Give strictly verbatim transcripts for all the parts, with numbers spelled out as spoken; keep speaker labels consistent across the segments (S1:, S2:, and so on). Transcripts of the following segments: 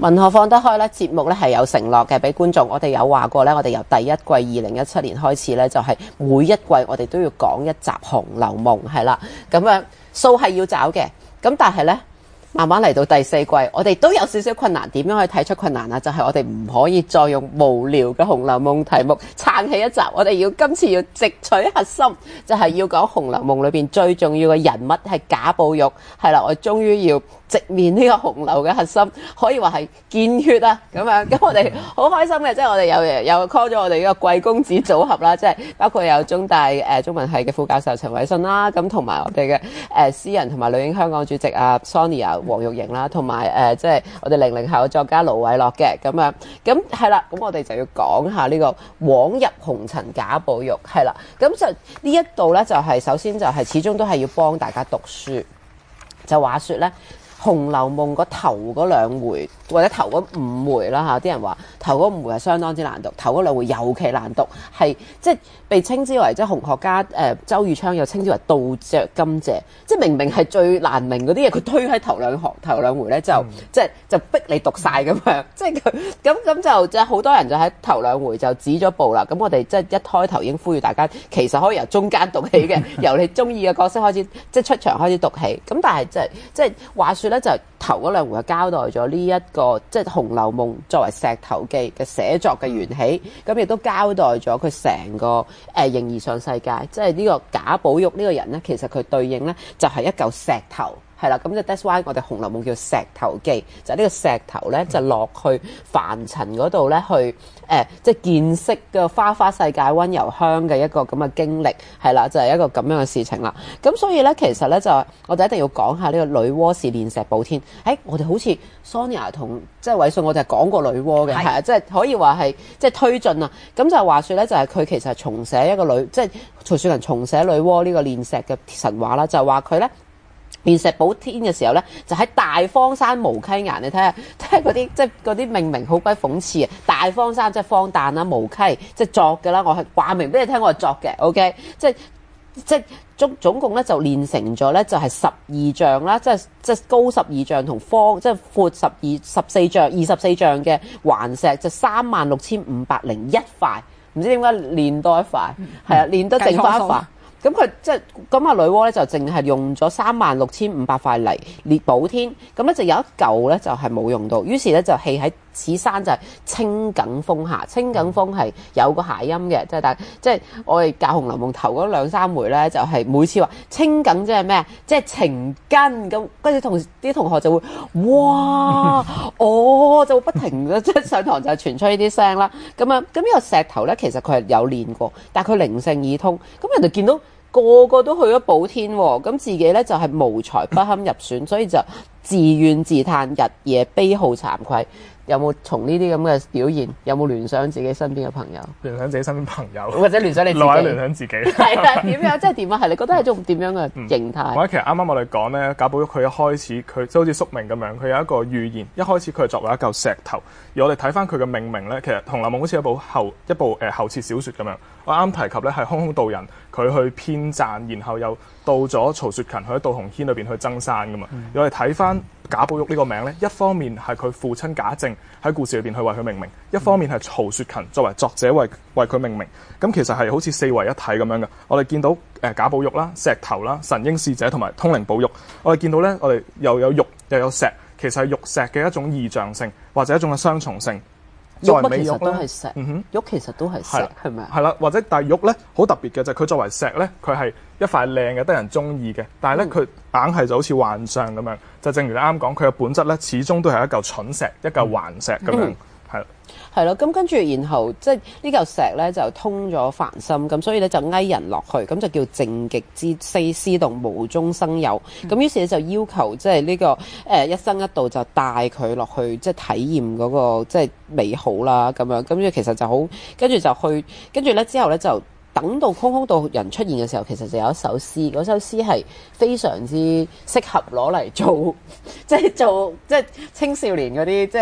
S1: 文學放得開咧，節目咧係有承諾嘅俾觀眾。我哋有話過咧，我哋由第一季二零一七年開始咧，就係、是、每一季我哋都要講一集《紅樓夢》係啦。咁樣數係要找嘅，咁但係咧。慢慢嚟到第四季，我哋都有少少困難。點樣可以睇出困難啊？就係、是、我哋唔可以再用無聊嘅《紅樓夢》題目撐起一集。我哋要今次要直取核心，就係、是、要講《紅樓夢》裏邊最重要嘅人物係賈寶玉。係啦，我終於要直面呢個紅樓嘅核心，可以話係見血啊！咁樣咁我哋好開心嘅，即係我哋又又 call 咗我哋呢個貴公子組合啦，即係包括有中大誒、呃、中文系嘅副教授陳偉信啦，咁同埋我哋嘅誒詩人同埋女英香港主席啊 Sonia 黃玉瑩啦，同埋誒即係我哋零零後作家盧偉樂嘅咁樣，咁係啦，咁我哋就要講下呢個枉入紅塵賈寶玉係啦，咁就呢一度咧就係、是、首先就係始終都係要幫大家讀書，就話說咧。《紅樓夢》個頭嗰兩回或者頭嗰五回啦嚇，啲人話頭嗰五回係相當之難讀，頭嗰兩回尤其難讀，係即係被稱之為即係紅學家誒、呃、周宇昌又稱之為倒著甘蔗，即係明明係最難明嗰啲嘢，佢推喺頭兩行頭兩回咧就、嗯、即係就逼你讀晒咁樣，即係佢咁咁就即係好多人就喺頭兩回就止咗步啦。咁我哋即係一開頭已經呼籲大家，其實可以由中間讀起嘅，由你中意嘅角色開始，即係出場開始讀起。咁但係即係即係話說。咧就頭嗰兩回就交代咗呢一個即係《紅樓夢》作為石頭記嘅寫作嘅緣起，咁亦都交代咗佢成個誒形而上世界，即係呢個賈寶玉呢個人咧，其實佢對應咧就係一嚿石頭。係啦，咁就 that's why 我哋《紅樓夢》叫石頭記，就係、是、呢個石頭咧就落去凡塵嗰度咧去誒、呃，即係見識嘅花花世界溫柔鄉嘅一個咁嘅經歷，係啦，就係、是、一個咁樣嘅事情啦。咁所以咧，其實咧就我哋一定要講下呢個女媧是煉石補天。誒、欸，我哋好似 Sonia 同即係偉信，我哋係講過女媧嘅，係啊，即係可以話係即係推進啊。咁就話説咧，就係、是、佢其實重寫一個女，即係曹雪芹重寫女媧呢個煉石嘅神話啦，就話佢咧。煉石補天嘅時候咧，就喺大荒山無稽岩，你睇下，睇下嗰啲即係嗰啲命名好鬼諷刺啊！大荒山即係荒誕啦，無稽即係作嘅啦，我係話明俾你聽，我係作嘅 ，OK， 即係即係總總共咧就練成咗咧就係十二丈啦，即係即係高十二丈同方即係闊十二十四丈二十四丈嘅環石，就三萬六千五百零一塊，唔知點解練多一塊，係啊，練得剩翻一塊。咁佢即係咁啊，女媧咧就淨係用咗三萬六千五百塊泥列補天，咁咧就有一嚿咧就係冇用到，於是咧就棄喺此山就係青埂峰下。青埂峰係有個諧音嘅，即係但即係我哋教《紅樓夢》頭嗰兩三回咧，就係、是、每次話青埂即係咩？即係情根咁，跟住同啲同學就會哇哦，就會不停嘅即係上堂就係傳出呢啲聲啦。咁啊，咁呢個石頭咧其實佢係有練過，但係佢靈性已通，咁人哋見到。個個都去咗補天喎，咁自己咧就係、是、無才不堪入選，所以就自怨自嘆，日夜悲號慚愧。有冇從呢啲咁嘅表現，有冇聯想自己身邊嘅朋友？
S2: 聯想自己身邊朋友，
S1: 或者聯想你自己？
S2: 或者聯想自己？
S1: 係啊，點樣？即係點啊？係你覺得係種點樣嘅形態？
S2: 或者、嗯、其實啱啱我哋講咧，賈寶玉佢一開始佢即係好似宿命咁樣，佢有一個預言。一開始佢係作為一嚿石頭，而我哋睇翻佢嘅命名咧，其實《紅樓夢》好似一部後一部誒、呃、後設小説咁樣。我啱提及咧係空空道人，佢去編撰，然後又到咗曹雪芹去喺《杜鴻軒》裏邊去增刪噶嘛。嗯、我哋睇翻賈寶玉呢個名咧，一方面係佢父親賈政喺故事裏邊去為佢命名，一方面係曹雪芹作為作者為為佢命名。咁其實係好似四為一體咁樣嘅。我哋見到誒賈寶玉啦、石頭啦、神瑛侍者同埋通靈寶玉。我哋見到咧，我哋又有玉又有石，其實係玉石嘅一種異象性，或者一種嘅雙重性。
S1: 作為美玉其實都係石，
S2: 嗯哼，
S1: 玉其實都係石，係咪啊？
S2: 係啦，或者但係玉咧好特別嘅就係佢作為石咧，佢係一塊靚嘅，得人中意嘅。但係咧佢硬係就好似幻象咁樣，就正如你啱講，佢嘅本質咧始終都係一嚿蠢石、一嚿頑石咁樣，係啦、嗯。係
S1: 咯，咁跟住然後即係呢嚿石咧就通咗凡心，咁所以咧就翳人落去，咁就叫靜極之思思動無中生有。咁、嗯、於是咧就要求即係呢、這個誒、呃、一生一度就帶佢落去，即係體驗嗰、那個即係美好啦咁樣。咁跟住其實就好，跟住就去，跟住咧之後咧就。等到空空道人出現嘅時候，其實就有一首詩，嗰首詩係非常之適合攞嚟做，即係做即係青少年嗰啲即係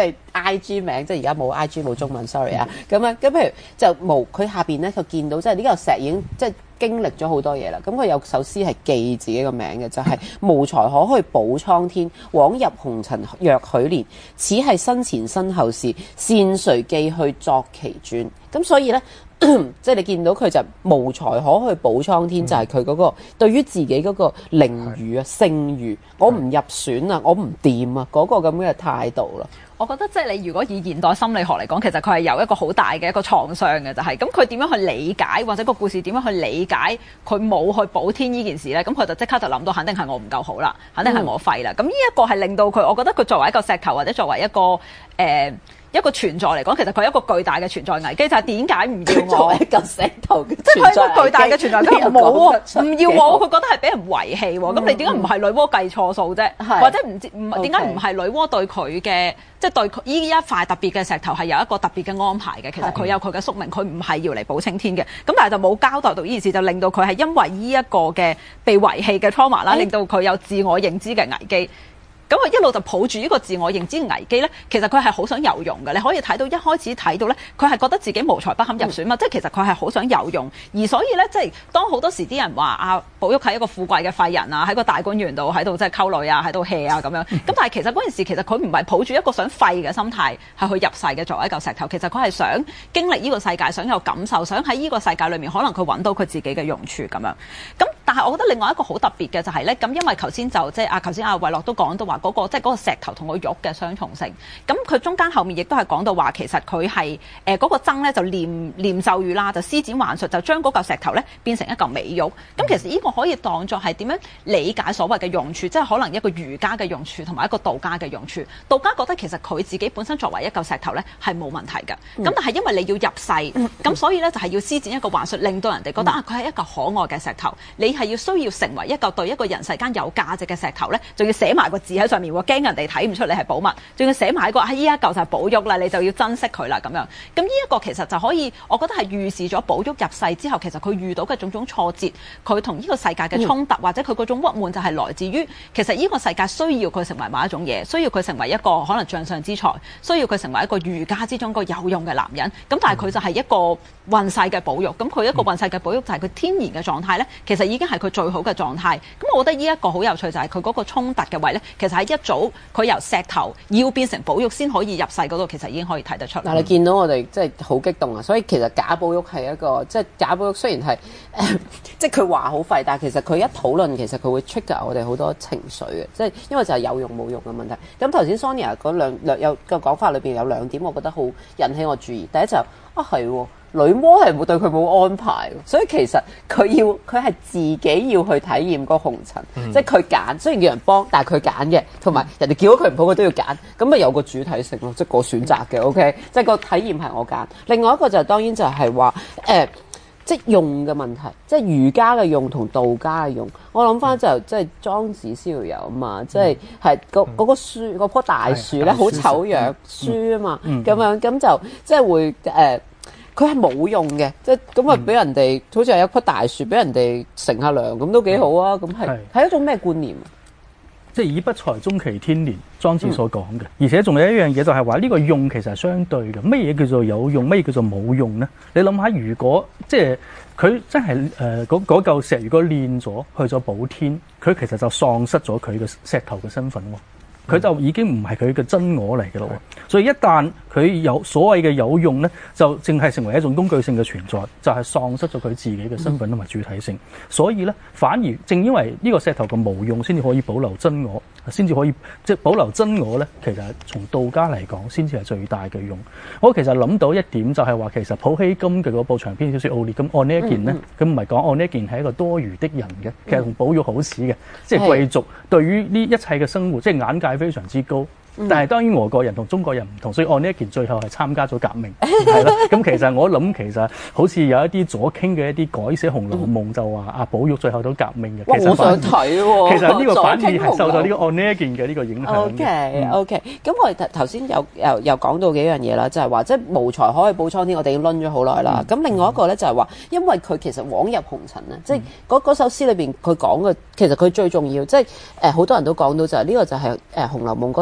S1: I G 名，即係而家冇 I G 冇中文 ，sorry 啊。咁樣咁譬如就無佢下邊咧，佢見到即係呢嚿石已經即係經歷咗好多嘢啦。咁佢有首詩係記自己個名嘅，就係、是、無才可去補蒼天，枉入紅塵若許年。此係生前身後事，善誰記去作其傳。咁所以咧。即係你見到佢就無才可去補蒼天，嗯、就係佢嗰個對於自己嗰個名譽啊、聲譽，我唔入選啊，我唔掂啊，嗰、嗰個咁嘅態度啦。
S3: 我覺得即係你如果以現代心理學嚟講，其實佢係有一個好大嘅一個創傷嘅，就係咁佢點樣去理解或者個故事點樣去理解佢冇去補天呢件事呢？咁佢就即刻就諗到，肯定係我唔夠好啦，肯定係我廢啦。咁呢一個係令到佢，我覺得佢作為一個石頭或者作為一個誒。呃一個存在嚟講，其實佢係一個巨大嘅存在危機，就係點解唔要我？作為一嚿石頭嘅，即係佢係一個巨大嘅存在危機，冇啊，唔要我，佢覺得係俾人遺棄喎。咁、嗯、你點解唔係女媧計錯數啫？嗯、或者唔知唔點解唔係女媧對佢嘅，即係對佢呢一塊特別嘅石頭係有一個特別嘅安排嘅？其實佢有佢嘅宿命，佢唔係要嚟補青天嘅。咁但係就冇交代到呢件事，就令到佢係因為呢一個嘅被遺棄嘅 trauma 啦，令到佢有自我認知嘅危機。咁佢一路就抱住呢個自我認知嘅危機咧，其實佢係好想有用嘅。你可以睇到一開始睇到咧，佢係覺得自己無才不堪入選嘛，嗯、即係其實佢係好想有用。而所以咧，即係當好多時啲人話啊，寶玉係一個富貴嘅廢人啊，喺個大觀園度喺度即係溝女啊，喺度 hea 啊咁樣。咁、嗯、但係其實嗰陣時其實佢唔係抱住一個想廢嘅心態係去入世嘅，作為一嚿石頭。其實佢係想經歷呢個世界，想有感受，想喺呢個世界裏面可能佢揾到佢自己嘅用處咁樣。咁但係我覺得另外一個好特別嘅就係咧，咁因為頭先就即係啊，頭先阿慧樂都講到話嗰個即係嗰個石頭同個玉嘅雙重性，咁佢中間後面亦都係講到話，其實佢係誒嗰個僧咧就念念咒語啦，就施展幻術，就將嗰嚿石頭咧變成一嚿美玉。咁其實呢個可以當作係點樣理解所謂嘅用處，即係可能一個儒家嘅用處同埋一個道家嘅用處。道家覺得其實佢自己本身作為一嚿石頭咧係冇問題嘅，咁、嗯、但係因為你要入世，咁、嗯、所以咧就係要施展一個幻術，令到人哋覺得、嗯、啊佢係一嚿可愛嘅石頭，你係要需要成為一嚿對一個人世間有價值嘅石頭咧，仲要寫埋個字喺上面喎，驚人哋睇唔出你係寶物，仲要寫埋個啊依一嚿就係寶玉啦，你就要珍惜佢啦咁樣。咁呢一個其實就可以，我覺得係預示咗寶玉入世之後，其實佢遇到嘅種種挫折，佢同呢個世界嘅衝突，嗯、或者佢嗰種鬱悶就係來自於其實呢個世界需要佢成為某一種嘢，需要佢成為一個可能將相之才，需要佢成為一個儒家之中個有用嘅男人。咁但係佢就係一個運世嘅寶玉，咁佢一個運世嘅寶玉就係佢天然嘅狀態咧，其實已經係佢最好嘅狀態。咁我覺得呢一個好有趣就係佢嗰個衝突嘅位咧，其實喺一早佢由石頭要變成寶玉先可以入世嗰度，其實已經可以睇得出。
S1: 嗱，你見到我哋即係好激動啊！所以其實賈寶玉係一個即係賈寶玉雖然係、呃、即係佢話好廢，但係其實佢一討論其實佢會 trigger 我哋好多情緒嘅，即係因為就係有用冇用嘅問題。咁頭先 Sonia 嗰兩兩有個講法裏邊有兩點，我覺得好引起我注意。第一就係、啊係喎。女魔係冇對佢冇安排，所以其實佢要佢係自己要去體驗個紅塵，嗯、即係佢揀。雖然叫人幫，但係佢揀嘅，同埋人哋叫咗佢唔好，佢都要揀。咁咪有個主體性咯，即係個選擇嘅。OK，即係個體驗係我揀。另外一個就係、當然就係話誒，即係用嘅問題，即係儒家嘅用同道家嘅用。我諗翻就、嗯、即係莊子逍遙遊啊嘛，即係係嗰嗰個樹嗰棵大樹咧，好醜樣書啊嘛，咁、嗯嗯、樣咁就即係會誒。呃佢係冇用嘅，即係咁啊！俾人哋、嗯、好似係一棵大樹，俾人哋乘下涼咁都幾好啊！咁係係一種咩觀念？
S4: 即係以不才終其天年，莊子所講嘅。嗯、而且仲有一樣嘢就係話呢個用其實係相對嘅。乜嘢叫做有用？乜嘢叫做冇用咧？你諗下，如果即係佢真係誒嗰嗰嚿石，如果煉咗去咗補天，佢其實就喪失咗佢嘅石頭嘅身份喎。佢就已經唔係佢嘅真我嚟嘅咯，所以一旦佢有所謂嘅有用咧，就淨係成為一種工具性嘅存在，就係、是、喪失咗佢自己嘅身份同埋主體性。所以咧，反而正因為呢個石頭嘅無用，先至可以保留真我，先至可以即係保留真我咧。其實從道家嚟講，先至係最大嘅用。我其實諗到一點就係話，其實普希金嘅嗰部長篇小説《傲烈》咁按呢一件咧，佢唔係講按呢一件係一個多餘的人嘅，其實同寶玉好似嘅，即係貴族對於呢一切嘅生活，即係眼界非常之高，但係當然俄國人同中國人唔同，所以按呢一件最後係參加咗革命，係啦。咁其實我諗，其實好似有一啲左傾嘅一啲改寫《紅樓夢》就話阿寶玉最後都革命嘅。其實
S1: 我想睇喎。其
S4: 實呢個反而係受到呢個按呢一件嘅呢個影響。
S1: O K O K，咁我哋頭先有又又講到幾樣嘢啦，就係話即係無才可去補蒼天，我哋已經論咗好耐啦。咁、嗯、另外一個咧就係話，因為佢其實枉入紅塵啊，即係嗰首詩裏邊佢講嘅，其實佢最重要，即係誒好多人都講到就係呢個就係誒《紅樓夢》嗰個自傳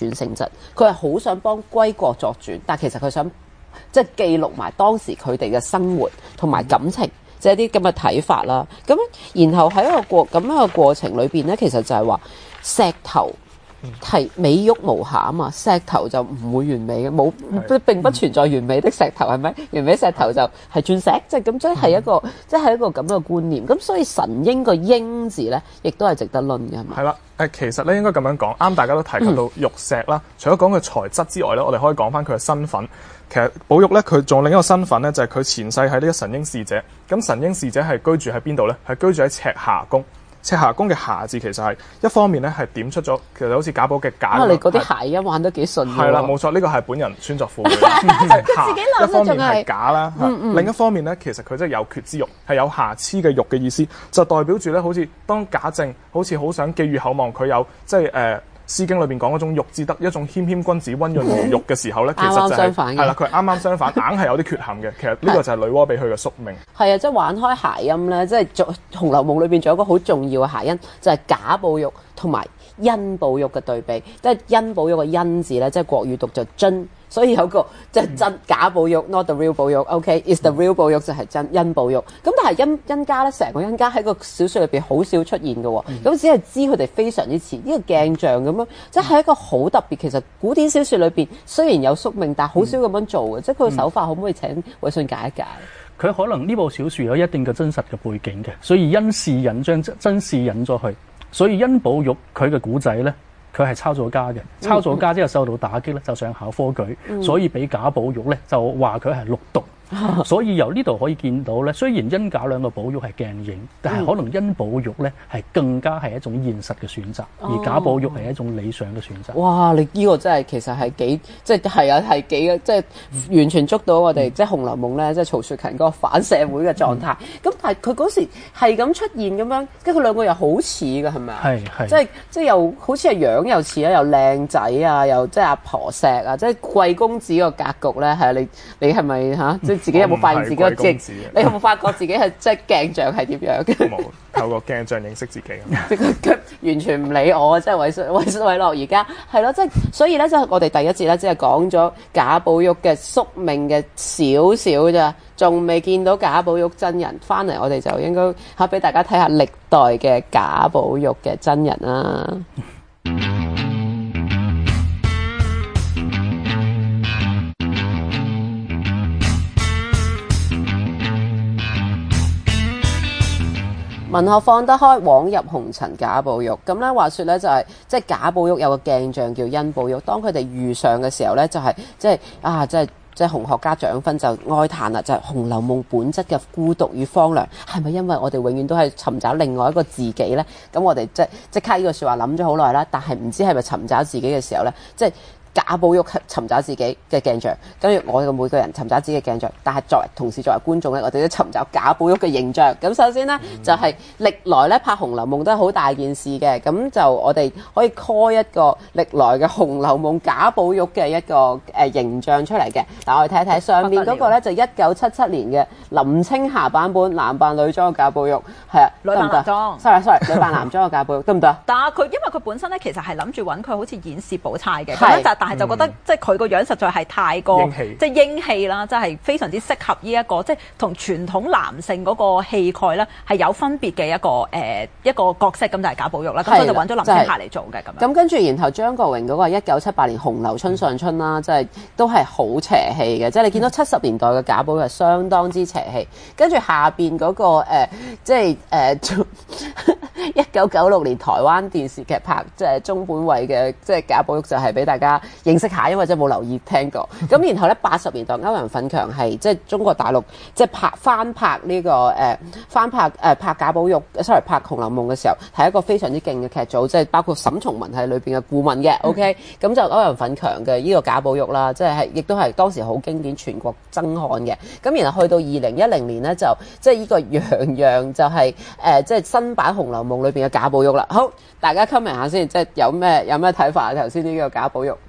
S1: 傳性質，佢係好想幫歸國作傳，但其實佢想即係記錄埋當時佢哋嘅生活同埋感情，即係啲咁嘅睇法啦。咁然後喺一個過咁樣嘅過程裏邊咧，其實就係話石頭係美玉無瑕啊嘛，石頭就唔會完美嘅，冇並不存在完美的石頭，係咪？完美石頭就係鑽石，即係咁，即係一個即係一個咁嘅觀念。咁所以神鷹個鷹字咧，亦都係值得論嘅，係咪？
S2: 係啦，誒其實咧應該咁樣講，啱大家都提及到玉石啦。嗯、除咗講佢材質之外咧，我哋可以講翻佢嘅身份。其實寶玉咧，佢仲有另一個身份咧，就係、是、佢前世係呢個神鷹侍者。咁神鷹侍者係居住喺邊度咧？係居住喺赤霞宮。赤霞宮嘅霞字其實係一方面咧係點出咗，其實好似賈寶嘅賈。啊，
S1: 你嗰啲諧音玩得幾順喎。
S2: 係啦，冇錯，呢個係本人穿鑿附會。佢
S1: 自己諗
S2: 一方面係假啦，
S1: 嗯嗯
S2: 另一方面咧，其實佢真係有缺之肉，係有瑕疵嘅肉嘅意思，就代表住咧，好似當賈政好似好想寄予厚望，佢有即係誒。呃《詩經》裏邊講嗰種玉之德，一種謙謙君子、溫潤如玉嘅時候咧，其實就係係啦，佢係啱啱相反，硬係有啲缺陷嘅。其實呢個就係女媧俾佢嘅宿命。係
S1: 啊，即係玩開諧音咧，即係《紅樓夢》裏邊仲有一個好重要嘅諧音，就係賈寶玉同埋甄寶玉嘅對比。即係甄寶玉嘅甄字咧，即係國語讀就真。所以有個即係真假寶玉 ，not the real 寶玉 ，OK，is、okay? the real 寶玉就係真甄寶玉。咁但係甄甄家咧，成個甄家喺個小説裏邊好少出現嘅喎，咁、嗯、只係知佢哋非常之似呢、這個鏡像咁樣，即係一個好特別。其實古典小説裏邊雖然有宿命，但係好少咁樣做嘅，嗯、即係佢嘅手法可唔可以請偉信解一解？
S4: 佢可能呢部小説有一定嘅真實嘅背景嘅，所以甄士隱將真事引咗去，所以甄寶玉佢嘅古仔咧。佢係抄咗家嘅，抄咗家之後受到打擊咧，就想考科舉，嗯、所以俾賈寶玉咧就話佢係六毒。所以由呢度可以見到咧，雖然甄賈兩個寶玉係鏡影，但係可能甄寶玉咧係更加係一種現實嘅選擇，而賈寶玉係一種理想嘅選擇。
S1: 哇！你呢個真係其實係幾即係係啊係幾即係完全捉到我哋、嗯、即係《紅樓夢》咧，即係曹雪芹嗰個反社會嘅狀態。咁、嗯、但係佢嗰時係咁出現咁樣，跟住佢兩個又好似嘅係咪啊？係係，即係即係又好似係樣又似啊，又靚仔啊，又即係阿婆錫啊，即係貴公子個格局咧係啊！你你係咪嚇即係？自己有冇發現自己個鏡？你有冇發覺自己係即係鏡像係點樣嘅？
S2: 冇透過鏡像認識自己。
S1: 佢完全唔理我，即係韋韋韋樂而家係咯，即係所以咧，即係我哋第一節咧，只係講咗賈寶玉嘅宿命嘅少少咋，仲未見到賈寶玉真人。翻嚟我哋就應該嚇俾大家睇下歷代嘅賈寶玉嘅真人啦。文學放得開，枉入紅塵賈寶玉。咁咧話說咧就係、是、即係賈寶玉有個鏡像叫甄寶玉。當佢哋遇上嘅時候咧，就係、是、即係啊，即係即係紅學家蔣勳就哀嘆啦，就係、是《紅樓夢》本質嘅孤獨與荒涼，係咪因為我哋永遠都係尋找另外一個自己咧？咁我哋即即刻呢個説話諗咗好耐啦，但係唔知係咪尋找自己嘅時候咧，即係。賈寶玉尋找自己嘅鏡像，跟住我哋每個人尋找自己嘅鏡像，但係作為同時作為觀眾咧，我哋都尋找賈寶玉嘅形象。咁首先呢，嗯、就係歷來咧拍《紅樓夢》都係好大件事嘅，咁就我哋可以 call 一個歷來嘅《紅樓夢》賈寶玉嘅一個誒、呃、形象出嚟嘅。嗱，我哋睇睇上面嗰個咧，就一九七七年嘅林青霞版本男扮女裝嘅賈寶玉，係啊，
S3: 女扮男裝。
S1: sorry sorry，女扮男裝嘅賈寶玉得唔得？
S3: 但係佢因為佢本身咧，其實係諗住揾佢好似演薛寶釵嘅，咁就但係就覺得、嗯、即係佢個樣實在係太過英氣，即係英氣啦，即係非常之適合呢、這、一個即係同傳統男性嗰個氣概咧係有分別嘅一個誒、呃、一個角色，咁就係賈寶玉啦。咁所以就揾咗林青霞嚟做嘅咁。咁跟住然後張國榮嗰個一九七八年《紅樓春上春》啦，即係都係好邪氣嘅，即係你見到七十年代嘅賈寶玉係相當之邪氣。跟住下邊嗰、那個、呃、即係誒一九九六年台灣電視劇拍即係中本偉嘅即係賈寶玉，就係俾大家認識下，因為即係冇留意聽過。咁然後咧，八十年代歐陽奮強係即係中國大陸即係拍翻拍呢、這個誒、呃、翻拍誒、呃、拍賈寶玉 sorry 拍《紅樓夢》嘅時候，係一個非常之勁嘅劇組，即係包括沈從文喺裏邊嘅顧問嘅。OK，咁、嗯、就歐陽奮強嘅呢個賈寶玉啦，即係係亦都係當時好經典，全國爭看嘅。咁然後去到二零一零年咧，就即係呢個楊洋就係、是、誒、呃、即係新版《紅樓夢》裏邊嘅賈寶玉啦。好，大家 comment 下先，即係有咩有咩睇法啊？頭先呢個賈寶玉，咁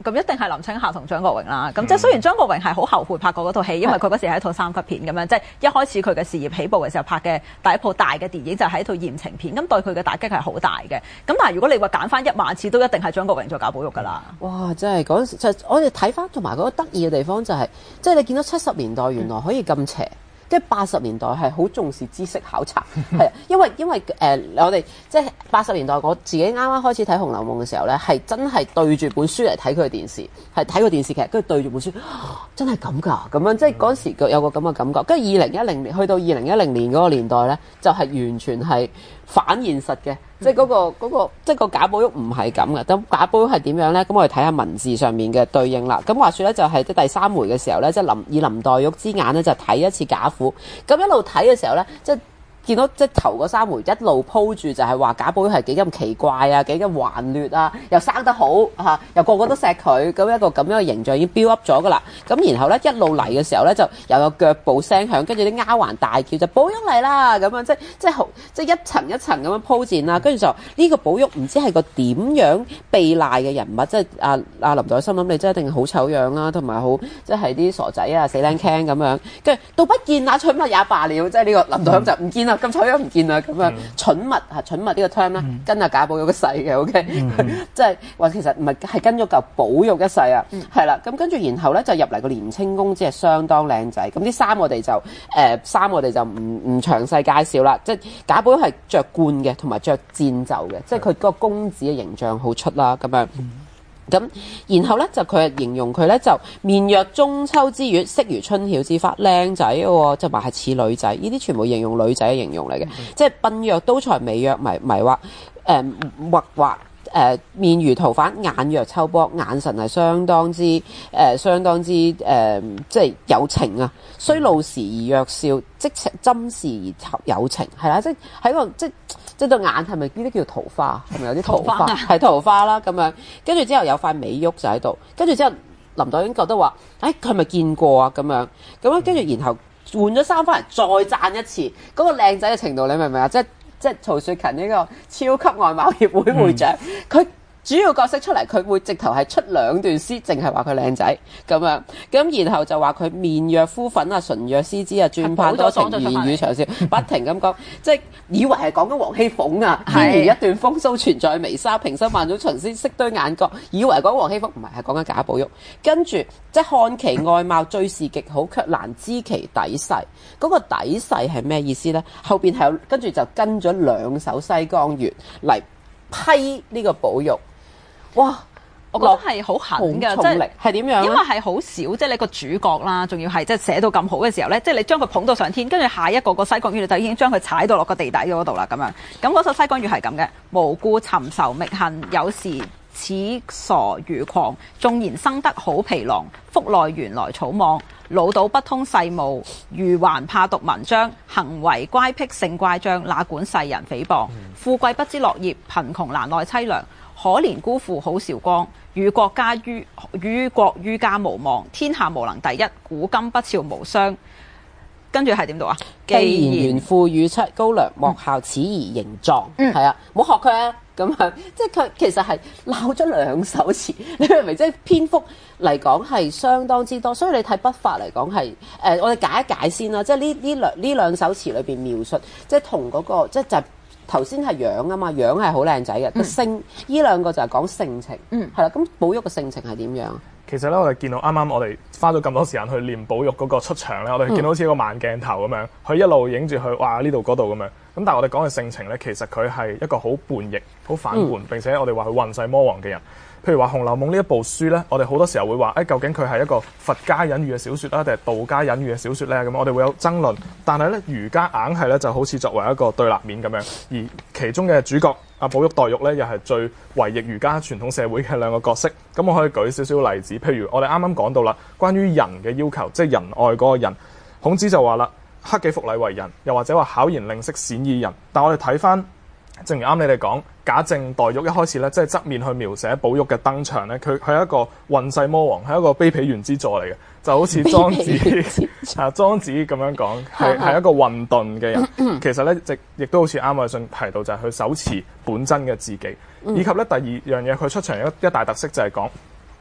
S3: 咁一定係林青霞同張國榮啦。咁即係雖然張國榮係好後悔拍過嗰套戲，因為佢嗰時係一套三級片咁樣，即係一開始佢嘅事業起步嘅時候拍嘅第一部大嘅電影就係一套言情片，咁對佢嘅打擊係好大嘅。咁但係如果你話揀翻一萬次，都一定係張國榮做賈寶玉㗎啦。
S1: 哇！真係嗰陣時就我哋睇翻同埋嗰個得意嘅地方就係、是，即係你見到七十年代原來可以咁邪。即係八十年代係好重視知識考察，係啊，因為因為誒、呃、我哋即係八十年代我自己啱啱開始睇《紅樓夢》嘅時候咧，係真係對住本書嚟睇佢嘅電視，係睇個電視劇，跟住對住本書，啊、真係咁㗎，咁樣即係嗰陣時有個咁嘅感覺。跟住二零一零年去到二零一零年嗰個年代咧，就係、是、完全係反現實嘅。即係嗰個嗰個，即係個賈寶玉唔係咁嘅。咁賈寶玉係點樣咧？咁我哋睇下文字上面嘅對應啦。咁話說咧，就係即係第三回嘅時候咧，即係林以林黛玉之眼咧，就睇一次賈府。咁一路睇嘅時候咧，即係見到即係頭嗰三回一路鋪住，就係話賈寶玉係幾咁奇怪啊，幾咁頑劣啊，又生得好嚇，又個個都錫佢，咁一個咁樣嘅形象已經 build up 咗噶啦。咁然後咧一路嚟嘅時候咧，就又有腳步聲響，跟住啲丫鬟大叫就寶玉嚟啦咁樣，即係即係好即係一層一層咁樣鋪墊啦。跟住就呢個寶玉唔知係個點樣避賴嘅人物，即係阿阿林黛玉心諗你真係一定好醜樣啦，同埋好即係啲傻仔啊死靚 can 咁樣。跟住到不見那蠢物也罷了，即係呢個林黛玉就唔見啦。咁醜樣唔見啦，咁樣蠢物嚇蠢物呢個 term 咧，跟阿賈寶玉嘅世嘅，OK，即係話其實唔係係跟咗嚿寶玉一世啊，係啦、嗯，咁跟住然後咧就入嚟個連清宮，即係相當靚仔。咁啲衫我哋就誒衫、呃、我哋就唔唔詳細介紹啦。即係賈寶玉係着冠嘅，同埋着箭袖嘅，即係佢個公子嘅形象好出啦，咁樣。咁，然後咧就佢係形容佢咧就面若中秋之月，色如春曉之花，靚仔喎，就話係似女仔。呢啲全部形容女仔嘅形容嚟嘅，嗯、即係鬢若刀裁，眉若迷迷畫，誒畫畫誒面如桃瓣，眼若秋波，眼神係相當之誒、呃、相當之誒、呃、即係有情啊！雖露時而若笑，即情針時而有情，係啦，即係喺個即。即係對眼係咪呢啲叫桃花？係咪有啲桃花？係桃花啦咁樣。跟住之後有塊美玉就喺度。跟住之後林黛玉已經覺得話：誒佢係咪見過啊？咁樣咁樣跟住然後換咗衫翻嚟再讚一次嗰、嗰個靚仔嘅程度，你明唔明啊？即係即係曹雪芹呢個超級外貌協會會長，佢、嗯。主要角色出嚟，佢會直頭係出兩段詩，淨係話佢靚仔咁樣，咁然後就話佢面若敷粉啊，唇若絲枝啊，轉盼多情，言語長笑，不停咁講，即係以為係講緊王熙鳳啊，天如一段風騷存在眉梢，平生萬種情絲色堆眼角，以為講王熙鳳，唔係係講緊賈寶玉，跟住即係看其外貌最是極好，卻難知其底細。嗰、那個底細係咩意思呢？後邊係有跟住就跟咗兩首西江月嚟批呢個寶玉。哇！
S3: 我覺得係好狠㗎，即係
S1: 係點樣？
S3: 因為係好少，即係你個主角啦，仲要係即係寫到咁好嘅時候咧，即係你將佢捧到上天，跟住下一個個西江月就已經將佢踩到落個地底嗰度啦，咁樣。咁嗰首西江月係咁嘅：無故尋仇覓恨，有時似傻如狂。縱然生得好皮囊，腹內原來草莽。老道不通世務，愚頑怕讀文章。行為乖僻性乖張，哪管世人誹謗。富貴不知樂業，貧窮難耐凄涼。可憐孤負好韶光，與國家於與國於家無望，天下無能第一，古今不肖無雙。跟住係點讀啊？
S1: 既然炫富與妻高粱，莫效此兒形狀。嗯，係啊，冇學佢啊。咁樣即係佢其實係鬧咗兩首詞，你明唔明？即係篇幅嚟講係相當之多，所以你睇筆法嚟講係誒，我哋解一解先啦。即係呢呢兩呢兩首詞裏邊描述，即係同嗰個即係就。頭先係樣啊嘛，樣係好靚仔嘅，個、嗯、性呢兩個就係講性情，嗯，係啦。咁寶玉嘅性情係點樣？
S2: 其實咧，我哋見到啱啱我哋花咗咁多時間去練寶玉嗰個出場咧，我哋見到好似一個慢鏡頭咁樣，佢、嗯、一路影住佢，哇呢度嗰度咁樣。咁但係我哋講嘅性情咧，其實佢係一個好叛逆、好反叛，嗯、並且我哋話佢混世魔王嘅人。譬如話《紅樓夢》呢一部書咧，我哋好多時候會話，誒、哎、究竟佢係一個佛家隱喻嘅小説啊，定係道家隱喻嘅小説咧？咁我哋會有爭論。但係咧，儒家硬係咧就好似作為一個對立面咁樣，而其中嘅主角阿寶玉、黛玉咧，又係最違逆儒家傳統社會嘅兩個角色。咁我可以舉少少例子，譬如我哋啱啱講到啦，關於人嘅要求，即係仁愛嗰個人，孔子就話啦，克己復禮為仁，又或者話巧言令色，鮮矣仁。但我哋睇翻，正如啱你哋講，賈政、黛玉一開始咧，即係側面去描寫寶玉嘅登場咧，佢佢係一個混世魔王，係一個卑鄙原之助嚟嘅，就好似莊子啊莊子咁樣講，係係一個混沌嘅人。其實咧，亦亦都好似啱我哋信提到，就係佢手持本真嘅自己，以及咧第二樣嘢，佢出場一一大特色就係講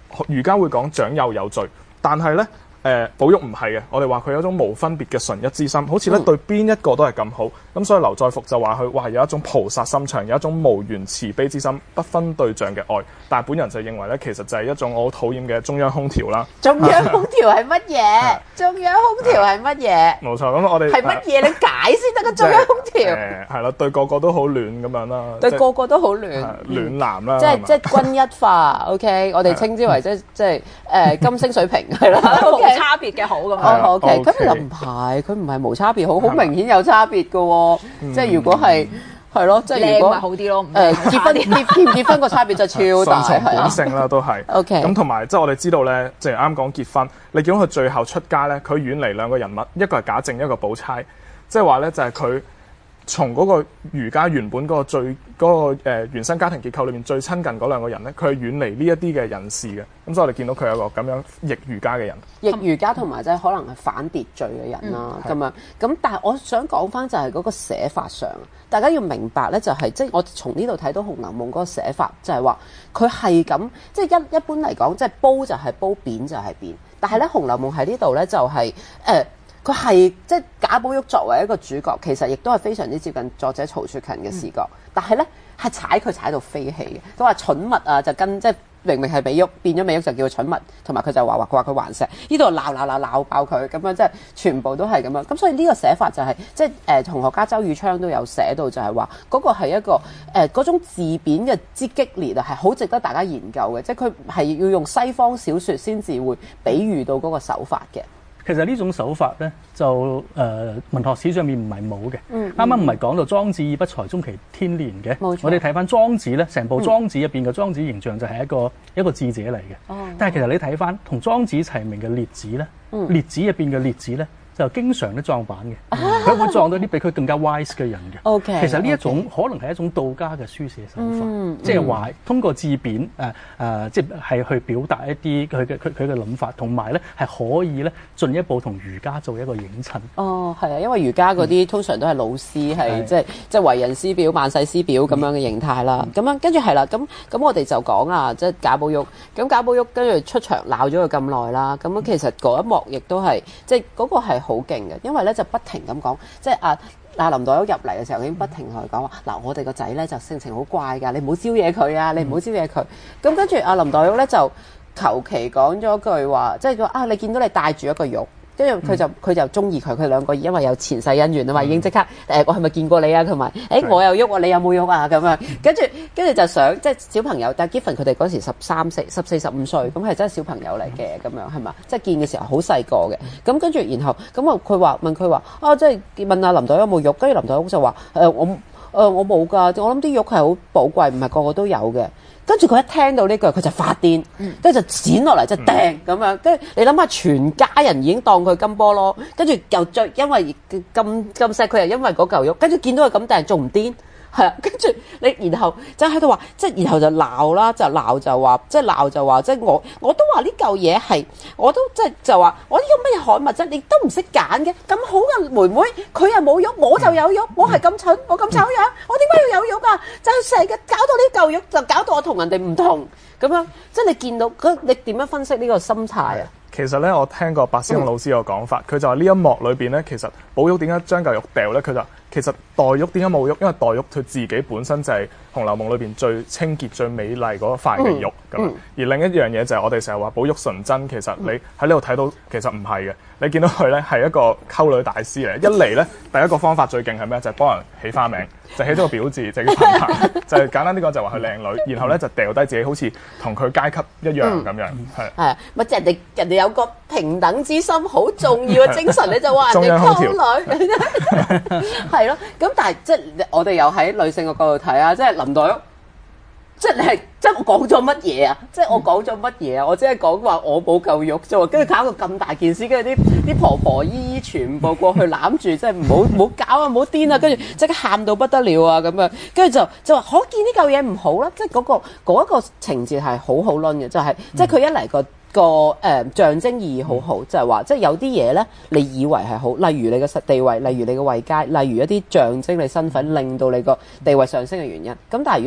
S2: 儒家會講長幼有序，但係咧。誒、呃、寶玉唔係嘅，我哋話佢有一種無分別嘅純一之心，好似咧、嗯、對邊一個都係咁好，咁所以劉在復就話佢哇有一種菩薩心腸，有一種無緣慈悲之心，不分對象嘅愛。但係本人就認為咧，其實就係一種我好討厭嘅中央空調啦。
S1: 中央空調係乜嘢？中央空調係乜嘢？
S2: 冇錯，咁我哋
S1: 係乜嘢？你解先得個中央空調。
S2: 誒係啦，對個個都好暖咁樣啦。
S1: 對個個都好暖，
S2: 暖男啦。
S1: 即係即係均一化。OK， 我哋稱之為即係即係誒金星水平係啦。
S3: 冇差別嘅好咁樣。
S1: 哦 OK，咁又唔係，佢唔係無差別好，好明顯有差別嘅喎。即係如果係係咯，即係如果
S3: 靚咪好啲咯。
S1: 誒結婚結結唔結婚個差別就超大，
S2: 順從本性啦都係。
S1: OK，
S2: 咁同埋即係我哋知道咧，即係啱講結婚，你見到佢最後出家咧，佢遠離兩個人物，一個係賈政，一個寶釵，即係話咧就係佢。從嗰個儒家原本嗰個最嗰、嗰個呃、原生家庭結構裏面最親近嗰兩個人咧，佢係遠離呢一啲嘅人士嘅，咁所以我哋見到佢有個咁樣逆儒家嘅人，
S1: 逆儒家同埋即係可能係反秩序嘅人啦，咁、嗯、樣咁。但係我想講翻就係嗰個寫法上，大家要明白咧、就係，就係即係我從呢度睇到《紅樓夢》嗰個寫法，就係話佢係咁，即係一一般嚟講，即係煲就係煲，扁就係扁。但係咧，《紅樓夢》喺呢度咧就係、係、誒。呃佢係即係賈寶玉作為一個主角，其實亦都係非常之接近作者曹雪芹嘅視覺。嗯、但係咧係踩佢踩到飛起嘅，都話蠢物啊，就跟即係明明係美玉變咗美玉就叫佢蠢物，同埋佢就話話佢話佢還石，呢度鬧鬧鬧鬧爆佢咁樣，即係全部都係咁樣。咁所以呢個寫法就係、是、即係誒同學家周宇昌都有寫到，就係話嗰個係一個誒嗰、呃、種自貶嘅之激烈啊，係好值得大家研究嘅。即係佢係要用西方小説先至會比喻到嗰個手法嘅。
S4: 其實呢種手法咧，就誒、呃、文學史上面唔係冇嘅。啱啱唔係講到莊子以不才終其天年嘅，我哋睇翻莊子咧，成部莊子入邊嘅莊子形象就係一個一個智者嚟嘅。哦、但係其實你睇翻同莊子齊名嘅列子咧，嗯、列子入邊嘅列子咧，就經常都撞板嘅，佢、嗯、會撞到啲比佢更加 wise 嘅人嘅。
S1: Okay,
S4: 其實呢一種 okay. 可能係一種道家嘅書寫手法，即係話通過自貶誒誒，即係去表達一啲佢嘅佢佢嘅諗法，同埋咧係可以咧進一步同儒家做一個映襯。
S1: 哦，係啊，因為儒家嗰啲、嗯、通常都係老師，係即係即係為人師表、萬世師表咁樣嘅形態啦。咁、嗯、樣跟住係啦，咁咁我哋就講啊，即係賈寶玉。咁賈寶玉跟住出場鬧咗佢咁耐啦。咁其實嗰一幕亦都係即係嗰個係好勁嘅，因為咧就不停咁講，即係啊啊林黛玉入嚟嘅時候已經不停同佢講話，嗱、嗯、我哋個仔咧就性情好怪㗎，你唔好招惹佢啊，你唔好招惹佢。咁、嗯、跟住啊林黛玉咧就求其講咗句話，即係話啊你見到你帶住一個玉。跟住佢就佢就中意佢，佢兩個因為有前世姻緣啊嘛，已經即刻誒、呃、我係咪見過你啊？同埋誒我又喐喎，你有冇喐啊？咁樣跟住跟住就想即係小朋友，但係 Giffen 佢哋嗰時十三四十四十五歲，咁係真係小朋友嚟嘅咁樣係嘛？即係見嘅時候好細個嘅，咁跟住然後咁啊佢話問佢話啊即係問阿林黛玉有冇喐，跟住林黛玉就話誒、呃、我誒、呃、我冇㗎，我諗啲玉係好寶貴，唔係個個都有嘅。跟住佢一聽到呢句，佢就發癲，跟住就剪落嚟就掟咁樣。跟住你諗下，全家人已經當佢金菠蘿，跟住又再因為咁咁錫佢，又因為嗰嚿肉，跟住見到佢咁掟，仲唔癲？係啊，跟住你然後即係喺度話，即係然後就鬧啦，就鬧就話，即係鬧就話，即係我我都話呢嚿嘢係，我都即係就話我呢個咩罕物啫，你都唔識揀嘅，咁好嘅妹妹佢又冇肉，我就有肉，我係咁蠢，我咁醜樣，我點解要有肉啊？就係成日搞到呢嚿肉，就搞到我同人哋唔同咁樣，即係你見到你點樣分析呢個心態啊？
S2: 其實咧，我聽過白先勇老師個講法，佢、嗯、就話呢一幕裏邊咧，其實寶玉點解將嚿肉掉咧？佢就其實黛玉點解冇喐？因為黛玉佢自己本身就係《紅樓夢》裏邊最清潔、最美麗嗰塊嘅玉咁。嗯嗯、而另一樣嘢就係我哋成日話寶玉純真，其實你喺呢度睇到其實唔係嘅。你見到佢咧係一個溝女大師嚟，一嚟咧第一個方法最勁係咩？就係、是、幫人起花名，就起咗個表字，就叫嬪嬪，就係簡單啲講就話佢靚女，然後咧就掉低自己好似同佢階級一樣咁樣，係係
S1: 咪即係人哋人哋有個平等之心，好重要嘅精神，你就話人哋溝女，係咯。咁但係即係我哋又喺女性嘅角度睇啊，即係林黛玉。即係你係，即係我講咗乜嘢啊？即係我講咗乜嘢啊？我只係講話我冇嚿肉啫喎，跟住搞到咁大件事，跟住啲啲婆婆姨姨全部過去攬住，即係唔好唔好搞啊，唔好癲啊！跟住即刻喊到不得了啊咁樣，跟住就就話可見呢嚿嘢唔好啦，即係嗰個嗰一個情節係好好撚嘅，就係即係佢一嚟個。個誒、呃、象徵意義好好，就係、是、話，即係有啲嘢咧，你以為係好，例如你嘅實地位，例如你嘅位階，例如一啲象徵你身份，令到你個地位上升嘅原因。咁但係如果喺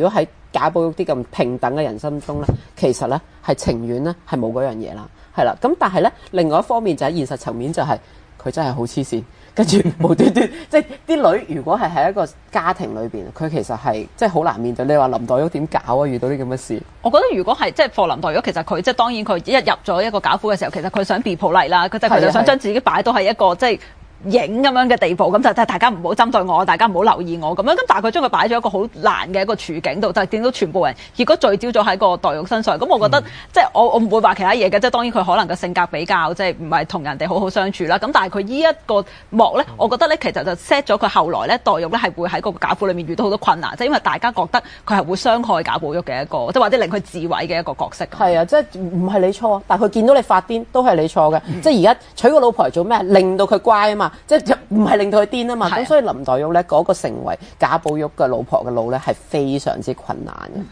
S1: 賈寶玉啲咁平等嘅人心中咧，其實咧係情願咧係冇嗰樣嘢啦，係啦。咁但係咧另外一方面就喺現實層面就係、是、佢真係好黐線。跟住無端端，即係啲女如果係喺一個家庭裏邊，佢其實係即係好難面對。你話林黛玉點搞啊？遇到啲咁嘅事，
S3: 我覺得如果係即係霍林黛玉，其實佢即係當然佢一入咗一個賈府嘅時候，其實佢想 be polite啦，佢就佢就想將自己擺到係一個即係影咁樣嘅地步，咁就即係大家唔好針對我，大家唔好留意我咁樣。咁但係佢將佢擺咗一個好難嘅一個處境度，就係見到全部人結果聚焦咗喺個黛玉身上。咁我覺得、嗯、即係我我唔會話其他嘢嘅，即係當然佢可能個性格比較即係唔係同人哋好好相處啦。咁但係佢呢一個幕咧，我覺得咧其實就 set 咗佢後來咧黛玉咧係會喺個賈府裏面遇到好多困難，即係因為大家覺得佢係會傷害賈寶玉嘅一個，即係或者令佢自毀嘅一個角色。
S1: 係啊，即係唔係你錯，但係佢見到你發癲都係你錯嘅。嗯、即係而家娶個老婆嚟做咩？令到佢乖啊嘛，即係唔係令到佢癲啊嘛。咁所以林黛玉咧嗰、那個成為賈寶玉嘅老婆嘅路咧係非常之困難嘅。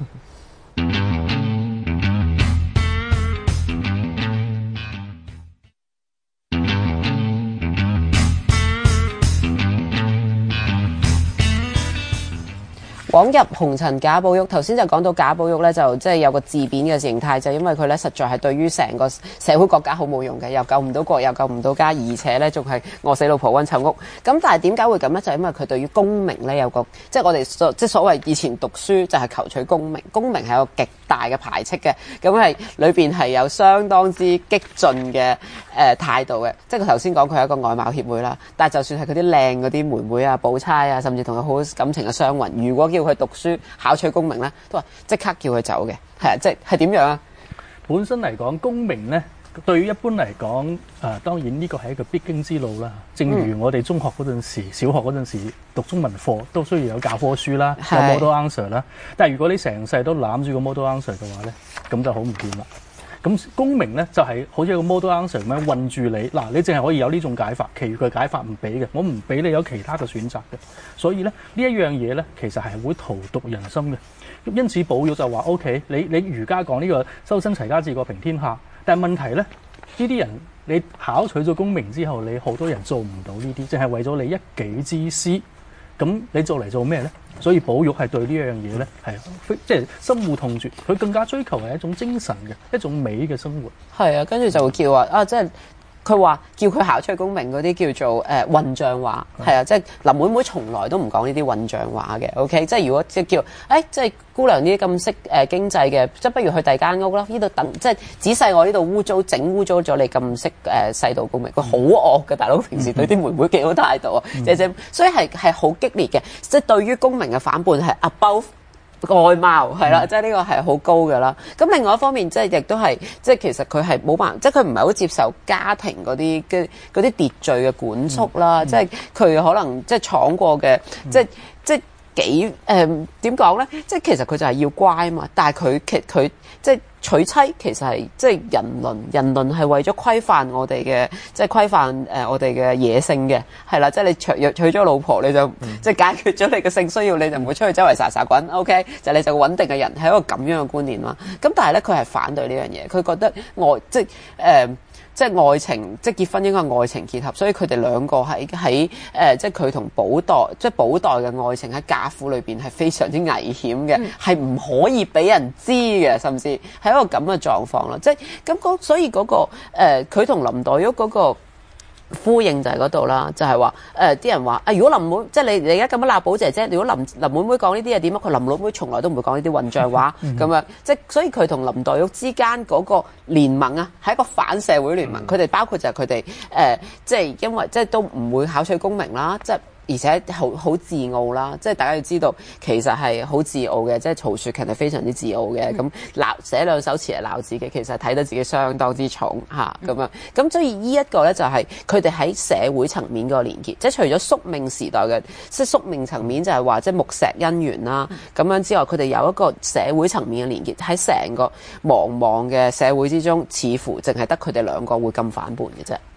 S1: 講入紅塵賈寶玉，頭先就講到賈寶玉咧，就即係有個自貶嘅形態，就因為佢咧實在係對於成個社會國家好冇用嘅，又救唔到國，又救唔到家，而且咧仲係餓死老婆溫臭屋。咁但係點解會咁咧？就係因為佢對於功名咧有個，即係我哋所即係所謂以前讀書就係求取功名，功名係有個極大嘅排斥嘅，咁係裏邊係有相當之激進嘅誒態度嘅。即係佢頭先講佢係一個外貌協會啦，但係就算係佢啲靚嗰啲妹妹啊、寶釵啊，甚至同佢好感情嘅雙雲，如果叫佢讀書考取功名咧，都話即刻叫佢走嘅，係啊，即係點樣啊？
S4: 本身嚟講，功名咧，對於一般嚟講，誒、呃、當然呢個係一個必經之路啦。正如我哋中學嗰陣時、嗯、小學嗰陣時讀中文課，都需要有教科書啦，有 model answer 啦。但係如果你成世都攬住個 model answer 嘅話咧，咁就好唔掂啦。咁功名咧就係、是、好似一個 model answer 咁樣困住你，嗱你淨係可以有呢種解法，其餘嘅解法唔俾嘅，我唔俾你有其他嘅選擇嘅。所以咧呢一樣嘢咧，其實係會荼毒人心嘅。因此寶玉就話 ：O.K. 你你儒家講呢個修身齊家治國平天下，但係問題咧，呢啲人你考取咗功名之後，你好多人做唔到呢啲，淨係為咗你一己之私，咁你做嚟做咩咧？所以寶玉係對呢樣嘢咧係即係深惡痛絕，佢更加追求係一種精神嘅一種美嘅生活。
S1: 係啊，跟住就會叫話啊，即係佢話叫佢考取功名嗰啲叫做誒混帳話，係啊，即係林妹妹從來都唔講呢啲混帳話嘅。OK， 即係如果即係叫誒，即係姑娘呢啲咁識誒經濟嘅，即係不如去第二間屋啦。呢度等即係仔細我呢度污糟，整污糟咗你咁識誒世道功名，佢好惡嘅大佬，平時對啲妹妹幾好態度啊，姐姐，所以係係好激烈嘅，即係對於功名嘅反叛係 above。外貌係啦，即係呢個係好高嘅啦。咁另外一方面，即係亦都係，即係其實佢係冇辦法，即係佢唔係好接受家庭嗰啲嘅嗰啲秩序嘅管束啦。嗯嗯、即係佢可能即係闖過嘅，嗯、即係即係幾誒點講咧？即係其實佢就係要乖嘛，但係佢其佢即係娶妻其實係即係人倫，人倫係為咗規範我哋嘅，即係規範誒、呃、我哋嘅野性嘅，係啦，即係你娶娶咗老婆你就、嗯、即係解決咗你嘅性需要，你就唔會出去周圍撒撒滾 ，OK？ 就你就穩定嘅人係一個咁樣嘅觀念啦。咁但係咧佢係反對呢樣嘢，佢覺得愛即係誒。呃即係愛情，即係結婚應該係愛情結合，所以佢哋兩個喺喺誒，即係佢同寶黛，即係寶黛嘅愛情喺賈府裏邊係非常之危險嘅，係唔、嗯、可以俾人知嘅，甚至係一個咁嘅狀況啦。即係咁所以嗰、嗰個佢同、呃、林黛玉嗰、嗰個。呼應就係嗰度啦，就係話誒啲人話啊，如果林妹即係你你而家咁樣鬧寶姐姐，如果林林妹妹講呢啲嘢點啊？佢林妹妹從來都唔會講呢啲混帳話咁樣，即係所以佢同林黛玉之間嗰個聯盟啊，係一個反社會聯盟。佢哋、嗯、包括就係佢哋誒，即係因為即係都唔會考取功名啦，即係。而且好好自傲啦，即係大家要知道，其實係好自傲嘅，即係曹雪芹係非常之自傲嘅。咁鬧、嗯、寫兩首詞嚟鬧自己，其實睇得自己相當之重嚇咁樣。咁所以呢一個咧就係佢哋喺社會層面嗰個連結，即係除咗宿命時代嘅，即係宿命層面就係話即係木石姻緣啦咁樣之外，佢哋有一個社會層面嘅連結，喺成個茫茫嘅社會之中，似乎淨係得佢哋兩個會咁反叛嘅啫。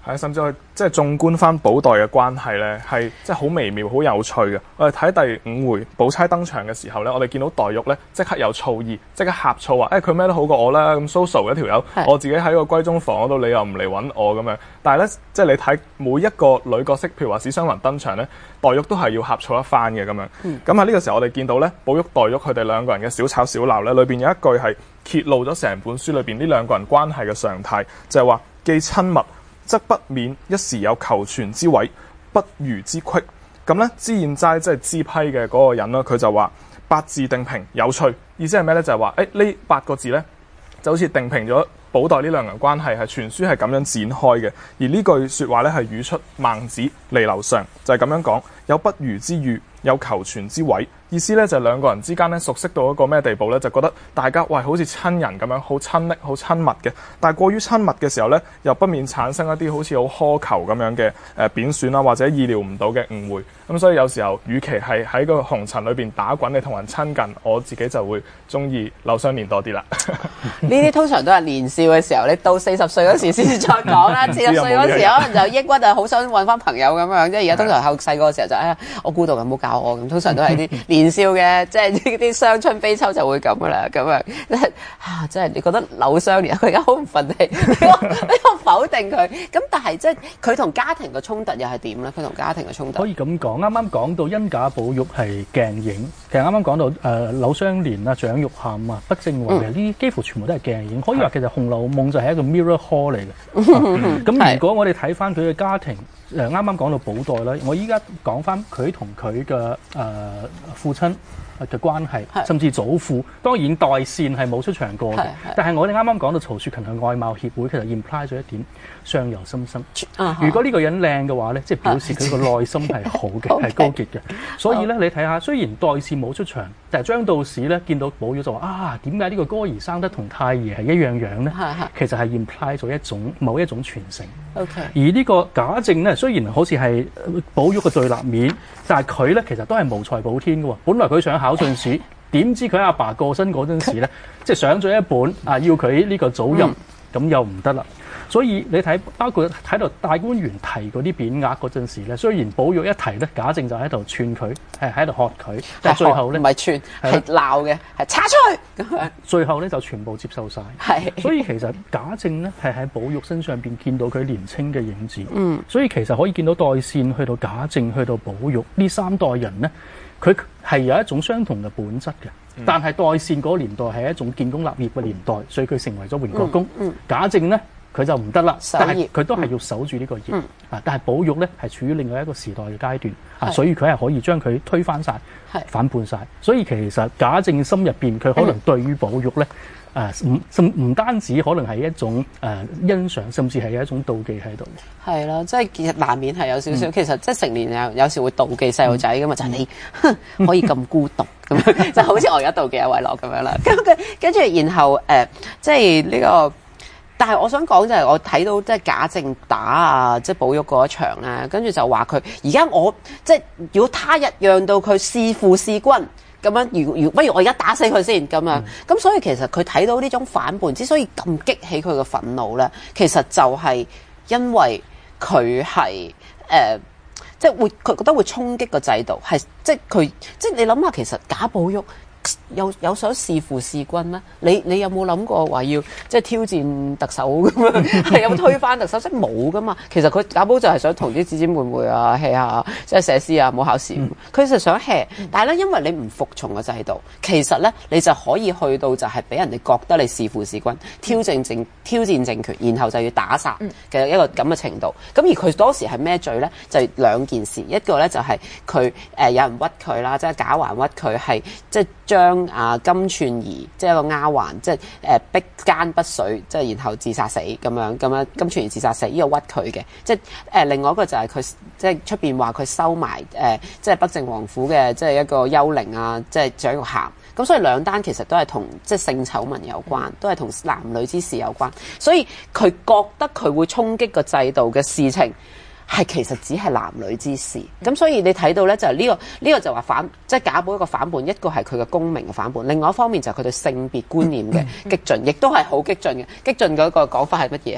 S2: 係，甚至係即係縱觀翻寶黛嘅關係咧，係即係好微妙、好有趣嘅。我哋睇第五回寶釵登場嘅時候咧，我哋見到黛玉咧即刻有醋意，即刻呷醋話：誒佢咩都好過我啦，咁 so so 一條友，我自己喺個閨中房嗰度，你又唔嚟揾我咁樣。但係咧，即係你睇每一個女角色，譬如話史湘雲登場咧，黛玉都係要呷醋一番嘅咁樣。咁喺呢個時候，我哋見到咧，寶玉、黛玉佢哋兩個人嘅小吵小鬧咧，裏邊有一句係揭露咗成本書裏邊呢兩個人關係嘅常態，就係話既親密，則不免一時有求全之位，不如之隙。咁咧，脂硯齋即係脂批嘅嗰個人啦，佢就話八字定評有趣，意思係咩咧？就係話誒呢八個字咧，就好似定評咗寶黛呢兩人關係，係全書係咁樣展開嘅。而呢句説話咧係語出孟子離樓上，就係、是、咁樣講，有不如之語，有求全之位。意思咧就係、是、兩個人之間咧熟悉到一個咩地步咧，就覺得大家喂好似親人咁樣，好親昵、好親密嘅。但係過於親密嘅時候咧，又不免產生一啲好似好苛求咁樣嘅誒、呃、貶損啦，或者意料唔到嘅誤會。咁所以有時候，與其係喺個紅塵裏邊打滾，你同人親近，我自己就會中意柳湘蓮多啲啦。
S1: 呢啲通常都係年少嘅時候，你到四十歲嗰時先至再講啦。四十歲嗰時可能就抑鬱啊，好想揾翻朋友咁樣。即係而家通常後細個嘅時候就哎呀，我孤獨咁，唔好搞我咁。通常都係啲年少嘅，即係呢啲傷春悲秋就會咁噶啦。咁樣啊，即係你覺得柳湘蓮佢而家好唔忿氣，你個否定佢。咁但係即係佢同家庭嘅衝突又係點咧？佢同家庭嘅衝突
S4: 可以咁講。啱啱講到甄假寶玉係鏡影，其實啱啱講到誒、呃、柳湘蓮啊、蔣玉菡啊、畢正華，呢啲幾乎全部都係鏡影。可以話其實《紅樓夢》就係一個 mirror hall 嚟嘅。咁、啊、如果我哋睇翻佢嘅家庭，誒啱啱講到寶黛啦，我依家講翻佢同佢嘅誒父親嘅關係，甚至祖父，當然黛倩係冇出場過嘅。但係我哋啱啱講到曹雪芹嘅外貌協會，其實 imply 咗一點相由心生。Uh huh. 如果呢個人靚嘅話咧，即係表示佢個內心係好嘅，係 Okay. 高潔嘅。所以咧，你睇下，雖然黛倩冇出場，但係張道士咧見到寶玉就話啊，點解呢個哥兒生得同太爺係一樣樣咧？Uh huh. 其實係 imply 咗一種某一種傳承。Okay. 而呢個賈政咧，雖然好似係寶玉嘅對立面，但係佢咧其實都係無才寶天嘅喎。本來佢想考進士，點知佢阿爸過身嗰陣時咧，即係上咗一本啊，要佢呢個早任，咁、嗯、又唔得啦。所以你睇，包括睇到大觀園提嗰啲匾額嗰陣時咧，雖然寶玉一提咧，賈政就喺度串佢，係喺度喝佢，但係最後咧唔係串，係鬧嘅，係叉出去咁樣。最後咧就全部接受晒。係，所以其實賈政咧係喺寶玉身上邊見到佢年青嘅影子。嗯，所以其實可以見到黛倩去到賈政去到寶玉呢三代人咧，佢係有一種相同嘅本質嘅。嗯、但係黛倩嗰個年代係一種建功立業嘅年代，所以佢成為咗榮國公。嗯嗯、賈政咧。佢就唔得啦，但係佢都係要守住呢個業、嗯、啊！但係寶玉咧係處於另外一個時代嘅階段是啊，所以佢係可以將佢推翻晒、是反叛晒。所以其實賈政心入邊，佢可能對於寶玉咧誒唔唔唔單止可能係一種誒、呃、欣賞，甚至係一種妒忌喺度。係
S1: 咯，即係其實難免係有少少。嗯、其實即係成年有有時會妒忌細路仔噶嘛，嗯、就係你哼可以咁孤獨咁樣，就好似我而家妒忌阿偉樂咁樣啦。咁跟跟住然後誒、呃，即係呢、這個。但係我想講就係我睇到即係賈政打啊，即係寶玉嗰一場咧，跟住就話佢而家我即係如果他日讓到佢弒父弒君咁樣，如如不如我而家打死佢先咁樣。咁、嗯、所以其實佢睇到呢種反叛之所以咁激起佢嘅憤怒咧，其實就係因為佢係誒即係會佢覺得會衝擊個制度，係即係佢即係你諗下，其實賈寶玉。有有想弒父弒君咩？你你有冇諗過話要即係挑戰特首咁樣？係有冇推翻特首？即係冇噶嘛。其實佢賈寶就係想同啲姊姊妹妹啊 hea 下，即係寫詩啊，冇考試。佢就想 hea，但係咧，因為你唔服從個制度，其實咧你就可以去到就係俾人哋覺得你弒父弒君，挑戰政挑戰政權，然後就要打殺嘅一個咁嘅程度。咁而佢當時係咩罪咧？就係兩件事，一個咧就係佢誒有人屈佢啦，即係賈環屈佢係即係。將啊金釧兒即係一個丫鬟，即係誒逼奸不遂，即係然後自殺死咁樣咁樣。金釧兒自殺死，呢、這個屈佢嘅，即係誒、呃、另外一個就係佢即係出邊話佢收埋誒、呃，即係北靜王府嘅即係一個幽靈啊，即係蔣玉菡。咁所以兩單其實都係同即係性醜聞有關，都係同男女之事有關。所以佢覺得佢會衝擊個制度嘅事情。係其實只係男女之事，咁所以你睇到咧就係、是、呢、這個呢、這個就話反，即係賈寶一個反叛，一個係佢嘅功名嘅反叛，另外一方面就係佢對性別觀念嘅激進，亦都係好激進嘅。激進嗰個講法係乜嘢？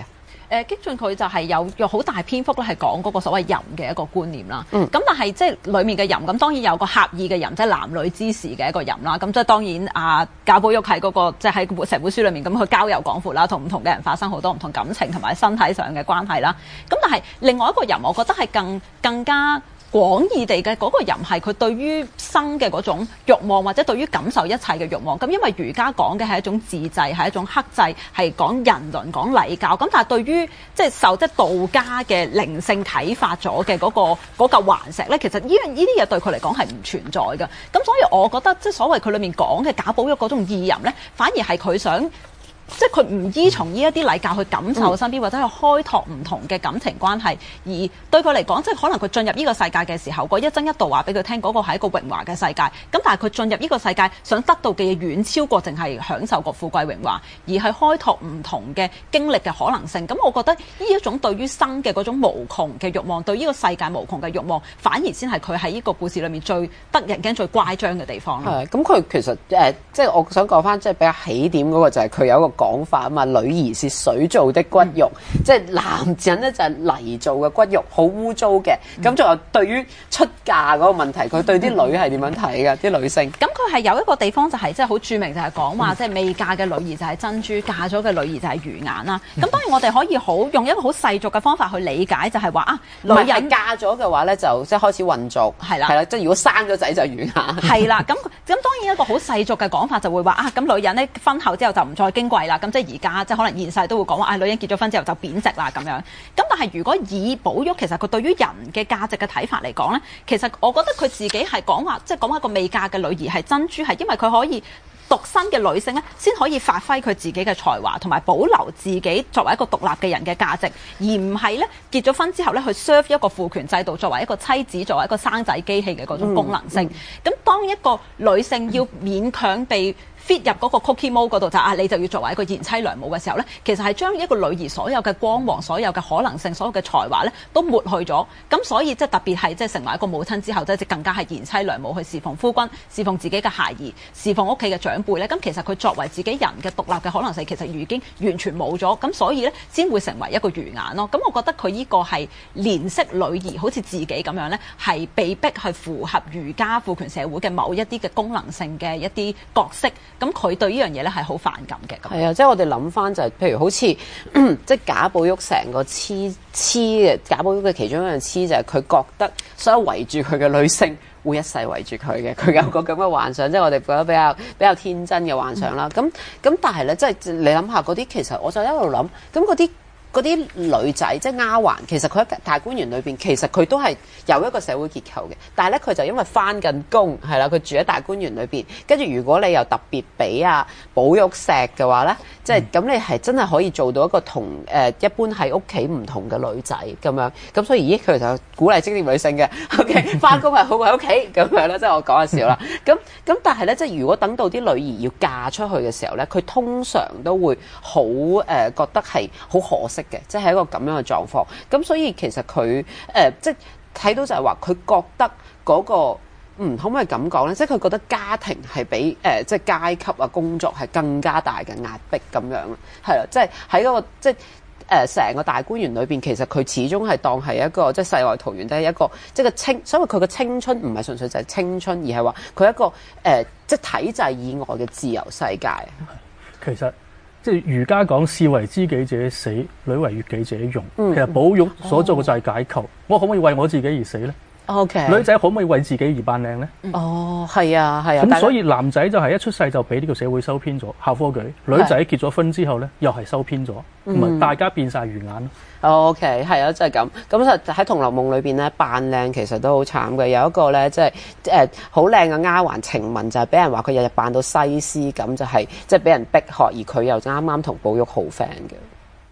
S3: 誒激進佢就係有有好大篇幅咧係講嗰個所謂淫嘅一個觀念啦。咁、
S1: 嗯、
S3: 但係即係裡面嘅淫，咁當然有個狹義嘅淫，即係男女之事嘅一個淫啦。咁即係當然啊，賈寶玉喺嗰個即係喺成本書裡面咁佢交遊廣闊啦，同唔同嘅人發生好多唔同感情同埋身體上嘅關係啦。咁但係另外一個淫，我覺得係更更加廣義地嘅嗰個淫係佢對於生嘅嗰種慾望，或者對於感受一切嘅慾望。咁因為儒家講嘅係一種自制，係一種克制，係講人倫、講禮教。咁但係對於即係受即係道家嘅靈性啟發咗嘅嗰個嗰嚿環石咧，其實呢樣呢啲嘢對佢嚟講係唔存在嘅。咁所以我覺得即係所謂佢裡面講嘅賈寶玉嗰種意淫咧，反而係佢想。即係佢唔依從呢一啲禮教去感受身邊，或者去開拓唔同嘅感情關係，而對佢嚟講，即係可能佢進入呢個世界嘅時候，嗰一增一度話俾佢聽，嗰個係一個榮華嘅世界。咁但係佢進入呢個世界想得到嘅嘢遠超過淨係享受個富貴榮華，而係開拓唔同嘅經歷嘅可能性。咁我覺得呢一種對於生嘅嗰種無窮嘅慾望，對呢個世界無窮嘅慾望，反而先係佢喺呢個故事裏面最得人驚、最乖張嘅地方咯。
S1: 係咁，佢其實誒、呃，即係我想講翻，即係比較起點嗰個就係佢有一個講法啊嘛，女兒是水做的骨肉，嗯、即係男人咧就係泥做嘅骨肉，好污糟嘅。咁仲有對於出嫁嗰個問題，佢對啲女係點樣睇嘅？啲、嗯、女性？
S3: 咁佢係有一個地方就係即係好著名，就係講話即係未嫁嘅女兒就係珍珠，嫁咗嘅女兒就係魚眼啦。咁、嗯、當然我哋可以好用一個好世俗嘅方法去理解，就係話啊，女人
S1: 嫁咗嘅話咧，就即係開始混濁，係啦，係啦，即係如果生咗仔就魚眼，
S3: 係啦。咁咁當然一個好世俗嘅講法就會話啊，咁女人咧婚後之後就唔再矜貴啦，咁即係而家即係可能現世都會講話啊，女人結咗婚之後就貶值啦咁樣。咁但係如果以寶玉其實佢對於人嘅價值嘅睇法嚟講咧，其實我覺得佢自己係講話，即係講話一個未嫁嘅女兒係珍珠，係因為佢可以。獨身嘅女性咧，先可以發揮佢自己嘅才華，同埋保留自己作為一個獨立嘅人嘅價值，而唔係咧結咗婚之後咧去 serve 一個父權制度，作為一個妻子，作為一個生仔機器嘅嗰種功能性。咁、嗯嗯、當一個女性要勉強被 fit 入嗰個 cookie mold 嗰度，就啊你就要作為一個賢妻良母嘅時候咧，其實係將一個女兒所有嘅光芒、所有嘅可能性、所有嘅才華咧，都抹去咗。咁所以即係特別係即係成為一個母親之後，即係更加係賢妻良母去侍奉夫君、侍奉自己嘅孩兒、侍奉屋企嘅長輩咧。咁其實佢作為自己人嘅獨立嘅可能性，其實已經完全冇咗。咁所以咧，先會成為一個魚眼咯。咁我覺得佢呢個係憐惜女兒，好似自己咁樣咧，係被逼去符合儒家父權社會嘅某一啲嘅功能性嘅一啲角色。咁佢對呢樣嘢咧係好反感嘅。
S1: 係啊，即係我哋諗翻就係、是，譬如好似即係賈寶玉成個痴痴嘅賈寶玉嘅其中一樣痴就係佢覺得所有圍住佢嘅女性會一世圍住佢嘅，佢有個咁嘅幻想，即係我哋覺得比較比較天真嘅幻想啦。咁咁但係咧，即係你諗下嗰啲，其實我就一路諗，咁嗰啲。嗰啲女仔即係丫鬟，其實佢喺大觀園裏邊，其實佢都係有一個社會結構嘅。但係咧，佢就因為返緊工，係啦，佢住喺大觀園裏邊。跟住如果你又特別俾阿寶玉錫嘅話咧，即係咁你係真係可以做到一個同誒、呃、一般喺屋企唔同嘅女仔咁樣。咁所以咦，佢就鼓勵職業女性嘅。OK， 返工係好過喺屋企咁樣啦，即係我講下笑啦。咁咁但係咧，即係如果等到啲女兒要嫁出去嘅時候咧，佢通常都會好誒、呃、覺得係好可惜。嘅，即係一個咁樣嘅狀況，咁所以其實佢誒、呃、即係睇到就係話佢覺得嗰、那個嗯可唔可以咁講咧？即係佢覺得家庭係比誒、呃、即係階級啊工作係更加大嘅壓迫咁樣，係啦，即係喺嗰個即係誒成個大觀園裏邊，其實佢始終係當係一個即係世外桃源，都係一個即係個青，所以佢嘅青春唔係純粹就係青春，而係話佢一個誒、呃、即係體制以外嘅自由世界。
S4: 其實。即係儒家講士為知己者死，女為悅己者容。
S1: 嗯、
S4: 其實寶玉所做嘅就係解構。哦、我可唔可以為我自己而死咧
S1: ？OK。女
S4: 仔可唔可以為自己而扮靚咧？
S1: 哦，係啊，係啊。
S4: 咁所以男仔就係一出世就俾呢個社會收編咗，校科舉。女仔結咗婚之後咧，又係收編咗，咁啊、嗯、大家變晒魚眼咯。
S1: OK，係啊，即係咁。咁就喺《紅樓夢》裏邊咧，扮靚其實都好慘嘅。有一個咧，即係誒好靚嘅丫鬟晴雯，就係俾人話佢日日扮到西施咁，就係即係俾人逼學，而佢又啱啱同寶玉好 friend 嘅。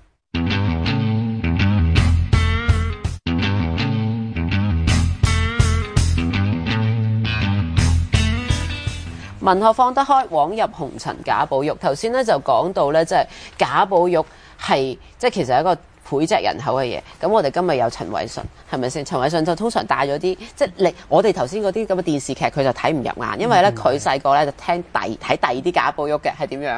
S1: 文學放得開，枉入紅塵賈寶玉。頭先咧就講到咧，即係賈寶玉係即係其實係一個膾炙人口嘅嘢。咁我哋今日有陳偉信，係咪先？陳偉信就通常帶咗啲即係你我哋頭先嗰啲咁嘅電視劇，佢就睇唔入眼，因為咧佢細個咧就聽第睇第二啲賈寶玉嘅係點樣啊？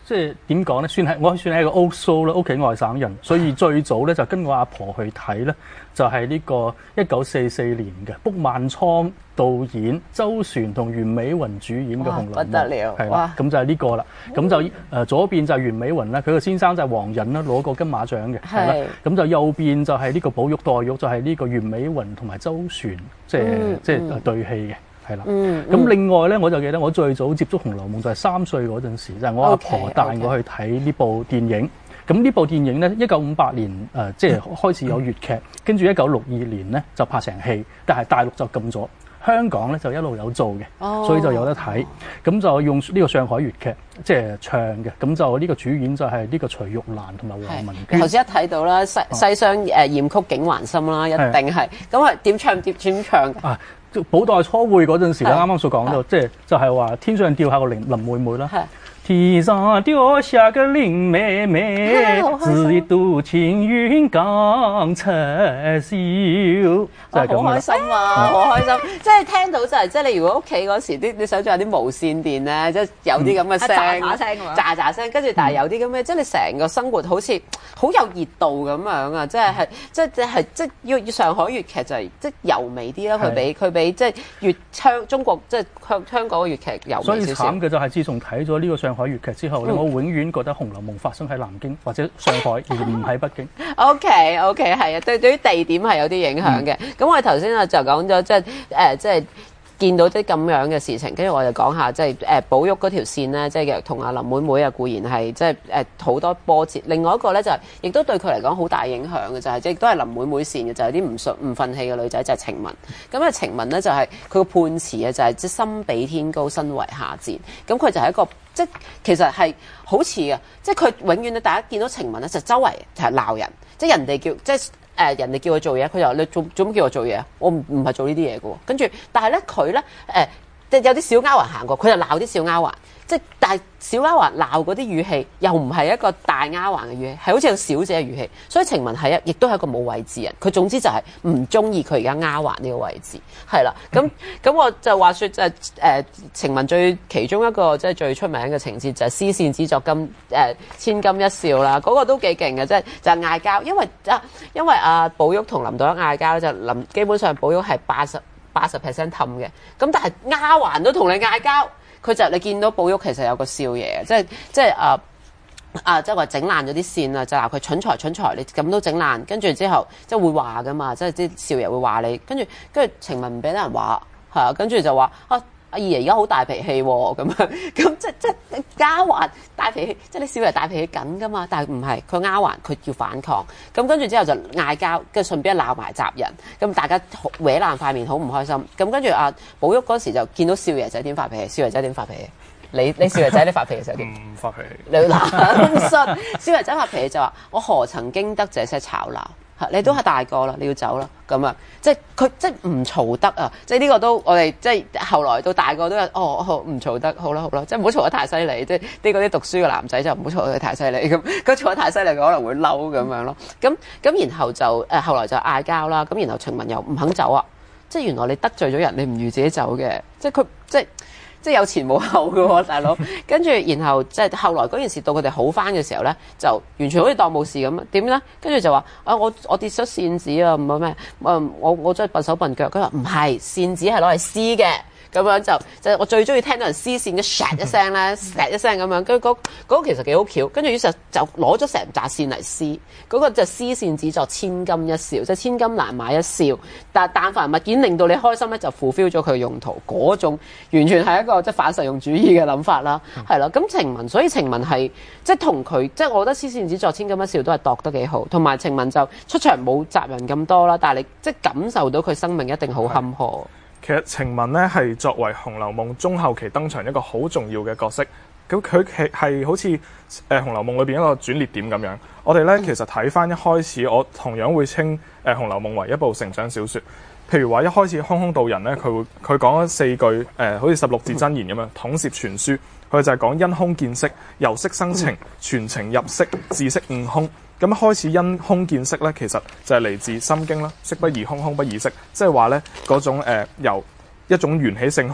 S4: 即係點講咧？算係我算係一個 old soul 啦，屋企外省人，所以最早咧就跟我阿婆去睇咧，就係、是、呢個一九四四年嘅卜萬倉導演、周璇同袁美雲主演嘅《紅樓夢》，
S1: 不得了，
S4: 係啦，咁就係呢個啦。咁就誒、呃、左邊就係袁美雲啦，佢個先生就係黃隱啦，攞過金馬獎嘅，係啦。咁就右邊就係呢個寶玉、黛玉，就係呢個袁美雲同埋周璇，即係、嗯、即係對戲嘅。係啦，咁、嗯嗯、另外咧，我就記得我最早接觸《紅樓夢》就係三歲嗰陣時，就係、是、我阿婆帶我去睇呢部電影。咁、okay, 呢、okay. 部電影咧，一九五八年誒，即、呃、係、就是、開始有粵劇，跟住一九六二年咧就拍成戲，但係大陸就禁咗，香港咧就一路有做嘅，哦、所以就有得睇。咁就用呢個上海粵劇即係唱嘅，咁就呢個主演就係呢個徐玉蘭同埋黃文娟。頭先一睇到啦，西西廂誒艷曲景還深啦，一定係。咁啊點唱點點唱㗎？啊寶黛初會嗰陣時咧，啱啱所講到，即係就係話天上掉下個林林妹妹啦。天上掉下個林妹妹，只獨青雲剛才笑，就係咁啦。好開心啊！好開心，即係聽到就係，即係你如果屋企嗰時啲，你想象有啲無線電咧，即係有啲咁嘅聲，喳喳聲㗎嘛，喳喳聲，跟住但係有啲咁嘅，即係你成個生活好似好有熱度咁樣啊！即係係即係即係即係要要上海粵劇就係即係柔美啲啦，佢比佢比即係粵香中國即係香香港嘅粵劇柔美少少。所以慘嘅就係自從睇咗呢個上海粵劇之後咧，嗯、我永遠覺得《紅樓夢》發生喺南京或者上海，而唔喺北京。OK OK 係啊，對對於地點係有啲影響嘅。咁、嗯、我哋頭先啊就講咗即係誒即係見到啲咁樣嘅事情，跟住我就講下即係誒寶玉嗰條線咧，即係同阿林妹妹啊固然係即係誒好多波折。另外一個咧就係、是、亦都對佢嚟講好大影響嘅就係、是、亦都係林妹妹線嘅，就係啲唔順唔憤氣嘅女仔就係、是、晴雯。咁啊晴雯咧就係佢個判詞啊就係即係心比天高身為下賤。咁佢就係一個即係其實係好似嘅，即係佢永遠咧大家見到晴雯咧就周圍就係鬧人，即係人哋叫即係。誒、呃、人哋叫佢做嘢，佢就話你做做乜叫我做嘢啊？我唔唔係做呢啲嘢嘅喎。跟住，但係咧佢咧誒，即係有啲小丫鬟行過，佢就鬧啲小丫鬟。即係但係小丫鬟鬧嗰啲語氣，又唔係一個大丫鬟嘅語氣，係好似個小姐嘅語氣。所以晴雯係一，亦都係一個冇位置人。佢總之就係唔中意佢而家丫鬟呢個位置，係啦。咁咁我就話説就係誒晴雯最其中一個即係最出名嘅情節就係絲線只作金誒、呃、千金一笑啦。嗰、那個都幾勁嘅，即係就係嗌交，因為啊因為阿寶玉同林黛玉嗌交咧，就林基本上寶玉係八十八十 percent 氹嘅，咁但係丫鬟都同你嗌交。佢就你見到寶玉其實有個少爺，即係即係啊啊，即係話整爛咗啲線啊，就鬧佢蠢材蠢材，你咁都整爛，跟住之後即係會話噶嘛，即係啲少爺會話你，跟住跟住晴雯唔俾得人話，係啊，跟住就話啊阿二爺而家好大脾氣喎，咁樣咁即即係丫鬟大脾氣，即係你少爺大脾氣緊噶嘛，但係唔係佢丫鬟佢要反抗，咁跟住之後就嗌交，跟住順便鬧埋襲人，咁大家搲爛塊面好唔開心，咁跟住阿寶玉嗰時就見到少爺仔點發脾氣，少爺仔點發脾氣？你你少爺仔你發脾氣嘅時候點？唔發脾氣。你嗱唔信，少爺仔發脾氣就話：我何曾經得這些吵鬧？你都係大個啦，你要走啦，咁啊，即係佢即係唔嘈得啊！即係呢個都我哋即係後來到大個都有哦，唔嘈得，好啦好啦，即係唔好嘈得太犀利，即係啲嗰啲讀書嘅男仔就唔好嘈得太犀利咁，佢嘈得太犀利佢可能會嬲咁樣咯。咁咁然後就誒、呃、後來就嗌交啦，咁然後晴雯又唔肯走啊！即係原來你得罪咗人，你唔預自己走嘅，即係佢即係。即係有前冇後嘅喎，大佬。跟住，然後即係後來嗰件事到佢哋好翻嘅時候咧，就完全好似當冇事咁。點咧？跟住就話啊，我我跌咗線子啊，唔係咩？誒，我我真係笨手笨腳。佢話唔係，線子係攞嚟撕嘅。咁樣就就我最中意聽到人撕線嘅唰一聲咧，唰一聲咁樣。跟住嗰嗰個其實幾好巧。跟住於是就攞咗成紮線嚟撕。嗰、那個就撕線只作千金一笑，即係千金難買一笑。但但凡物件令到你開心咧，就 fulfill 咗佢嘅用途。嗰種完全係一個即係反實用主義嘅諗法啦。係啦、嗯，咁晴雯，所以晴雯係即係同佢，即係我覺得撕線只作千金一笑都係度得幾好。同埋晴雯就出場冇襲人咁多啦，但係你即係感受到佢生命一定好坎坷。
S2: 其實晴雯咧係作為《紅樓夢》中後期登場一個好重要嘅角色，咁佢係係好似誒《紅樓夢》裏邊一個轉捩點咁樣。我哋咧其實睇翻一開始，我同樣會稱誒《紅樓夢》為一部成長小説。譬如話一開始空空道人咧，佢會佢講咗四句誒、呃，好似十六字真言咁樣，統攝全書。佢就係講因空見色，由色生情，傳情入色，自色悟空。咁開始因空見色咧，其實就係嚟自《心經》啦。色不異空，空不異色，即係話咧嗰種誒、呃、由一種緣起性空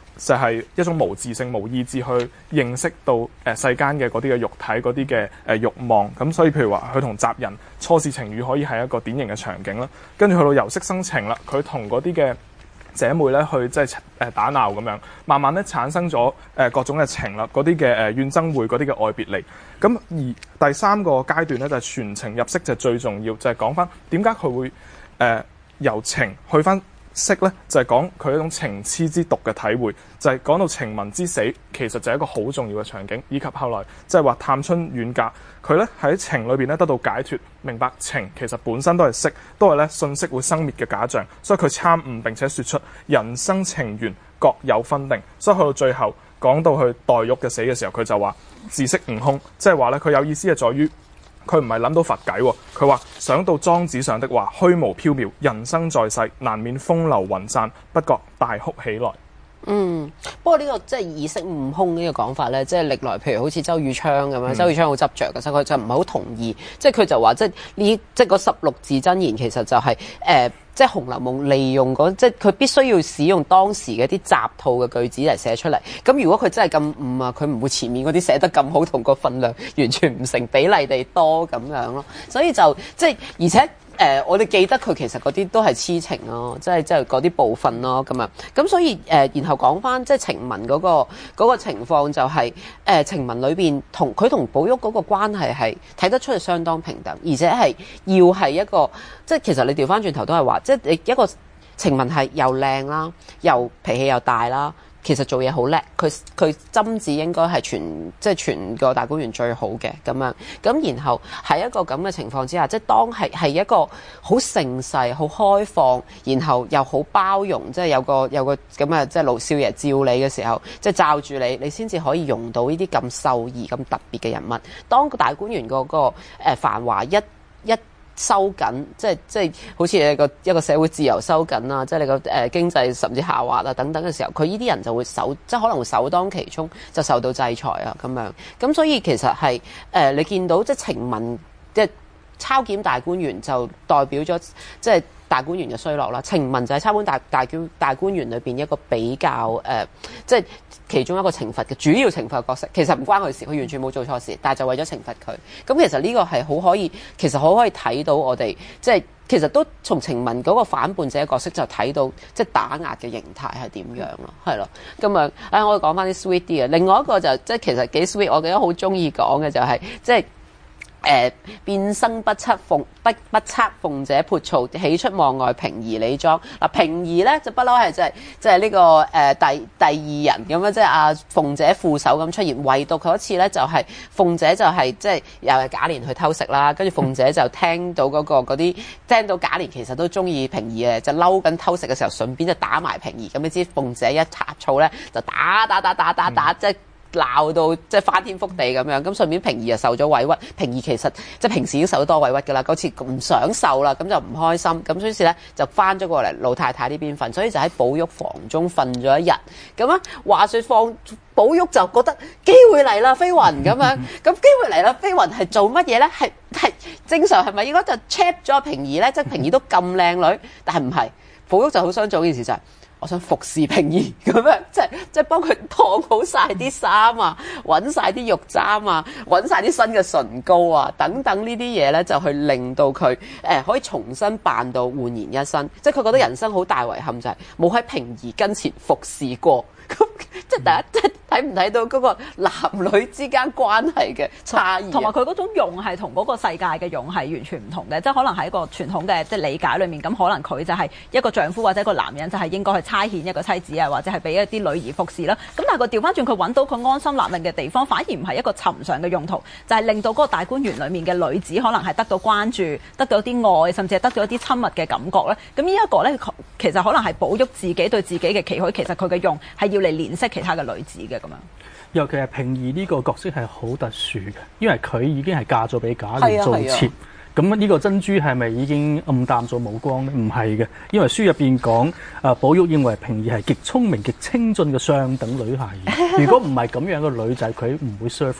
S2: 就係一種無自性、無意志去認識到誒世間嘅嗰啲嘅肉體、嗰啲嘅誒慾望。咁所以譬如話，佢同襲人初試情語可以係一個典型嘅場景啦。跟住去到由色生情啦，佢同嗰啲嘅姐妹咧去即係誒打鬧咁樣，慢慢咧產生咗誒各種嘅情啦，嗰啲嘅誒怨憎會，嗰啲嘅愛別離。咁而第三個階段咧就係傳情入色，就係最重要，就係講翻點解佢會誒、呃、由情去翻色咧，就係講佢一種情痴之毒嘅體會，就係、是、講到情文之死，其實就係一個好重要嘅場景，以及後來即係話探春遠嫁，佢咧喺情裏邊咧得到解脫，明白情其實本身都係色，都係咧信息會生滅嘅假象，所以佢參悟並且説出人生情緣各有分定，所以去到最後講到去黛玉嘅死嘅時候，佢就話自識悟空，即係話咧佢有意思係在於。佢唔係諗到佛偈，佢話想到莊子上的話，虛無縹緲，人生在世，難免風流雲散，不覺大哭起來。
S1: 嗯，不過呢、這個即係意識悟空呢個講法咧，即係歷來譬如好似周宇昌咁樣，嗯、周宇昌好執着嘅，所以佢就唔係好同意，即係佢就話即係呢即係嗰十六字真言其實就係、是、誒。呃即係《紅樓夢》利用嗰即係佢必須要使用當時嘅啲雜套嘅句子嚟寫出嚟。咁如果佢真係咁悟啊，佢唔會前面嗰啲寫得咁好，同個分量完全唔成比例地多咁樣咯。所以就即係而且誒、呃，我哋記得佢其實嗰啲都係痴情咯，即係即係嗰啲部分咯咁啊。咁所以誒、呃，然後講翻即係晴雯嗰個嗰個情況就係、是、誒、呃、晴雯裏邊同佢同寶玉嗰個關係係睇得出係相當平等，而且係要係一個。即係其實你調翻轉頭都係話，即係你一個晴雯係又靚啦，又脾氣又大啦，其實做嘢好叻。佢佢針子應該係全即係全個大觀園最好嘅咁樣。咁然後喺一個咁嘅情況之下，即係當係係一個好盛世、好開放，然後又好包容，即係有個有個咁嘅即係老少爺照你嘅時候，即係罩住你，你先至可以用到呢啲咁秀異、咁特別嘅人物。當個大觀園嗰個誒繁華一一收緊，即係即係好似一個一個社會自由收緊啊，即係你個誒、呃、經濟甚至下滑啊等等嘅時候，佢呢啲人就會首即係可能會首當其衝就受到制裁啊咁樣。咁所以其實係誒、呃、你見到即係晴雯即係抄檢大觀園，就代表咗即係大觀園嘅衰落啦。晴雯就係抄檢大大觀大觀園裏邊一個比較誒、呃，即係其中一個懲罰嘅主要懲罰嘅角色。其實唔關佢事，佢完全冇做錯事，但係就為咗懲罰佢。咁其實呢個係好可以，其實好可以睇到我哋即係其實都從晴雯嗰個反叛者嘅角色就睇到即係打壓嘅形態係點樣咯，係咯。咁啊，誒我哋講翻啲 sweet 啲嘅，另外一個就即係其實幾 sweet，我記得好中意講嘅就係、是、即係。誒、呃、變生不測鳳不不測鳳姐潑醋，喜出望外平兒李莊。嗱，平兒咧就不嬲係即係即係呢個誒、呃、第第二人咁樣，即係阿鳳姐副手咁出現。唯獨嗰次咧就係、是、鳳姐就係、是、即係又係賈璉去偷食啦，跟住鳳姐就聽到嗰、那個嗰啲聽到賈璉其實都中意平兒嘅，就嬲緊偷食嘅時候，順便就打埋平兒。咁你知鳳姐一呷醋咧就打打打打打打，即係。鬧到即係翻天覆地咁樣，咁順便平兒又受咗委屈。平兒其實即係平時已經受得多委屈㗎啦，嗰次唔想受啦，咁就唔開心，咁於是咧就翻咗過嚟老太太呢邊瞓，所以就喺寶玉房中瞓咗一日。咁啊話説放寶玉就覺得機會嚟啦，飛雲咁樣，咁機會嚟啦，飛雲係做乜嘢咧？係係正常係咪應該就 check 咗平兒咧？即係平兒都咁靚女，但係唔係，寶玉就好想做件事就係、是。我想服侍平兒咁樣，即係即係幫佢燙好晒啲衫啊，揾晒啲肉簪啊，揾晒啲新嘅唇膏啊，等等呢啲嘢咧，就去令到佢誒、呃、可以重新扮到煥然一新。即係佢覺得人生好大遺憾就係冇喺平兒跟前服侍過。咁即係大家即係睇唔睇到嗰個男女之間關係嘅差異，
S3: 同埋佢嗰種用係同嗰個世界嘅用係完全唔同嘅，即係可能喺一個傳統嘅即係理解裏面，咁可能佢就係一個丈夫或者一個男人就係應該去差遣一個妻子啊，或者係俾一啲女兒服侍啦。咁但係佢調翻轉，佢揾到佢安心立命嘅地方，反而唔係一個尋常嘅用途，就係、是、令到嗰個大觀園裡面嘅女子可能係得到關注，得到啲愛，甚至係得到一啲親密嘅感覺咧。咁呢一個咧，其實可能係寶玉自己對自己嘅期許，其實佢嘅用係要嚟憐惜其他嘅女子嘅咁樣。
S4: 尤其係平兒呢個角色係好特殊嘅，因為佢已經係嫁咗俾賈璉做妾。咁呢個珍珠係咪已經暗淡咗冇光咧？唔係嘅，因為書入邊講，啊寶玉認為平兒係極聰明、極清俊嘅上等女孩兒。如果唔係咁樣嘅女仔，佢唔會 serve 佢。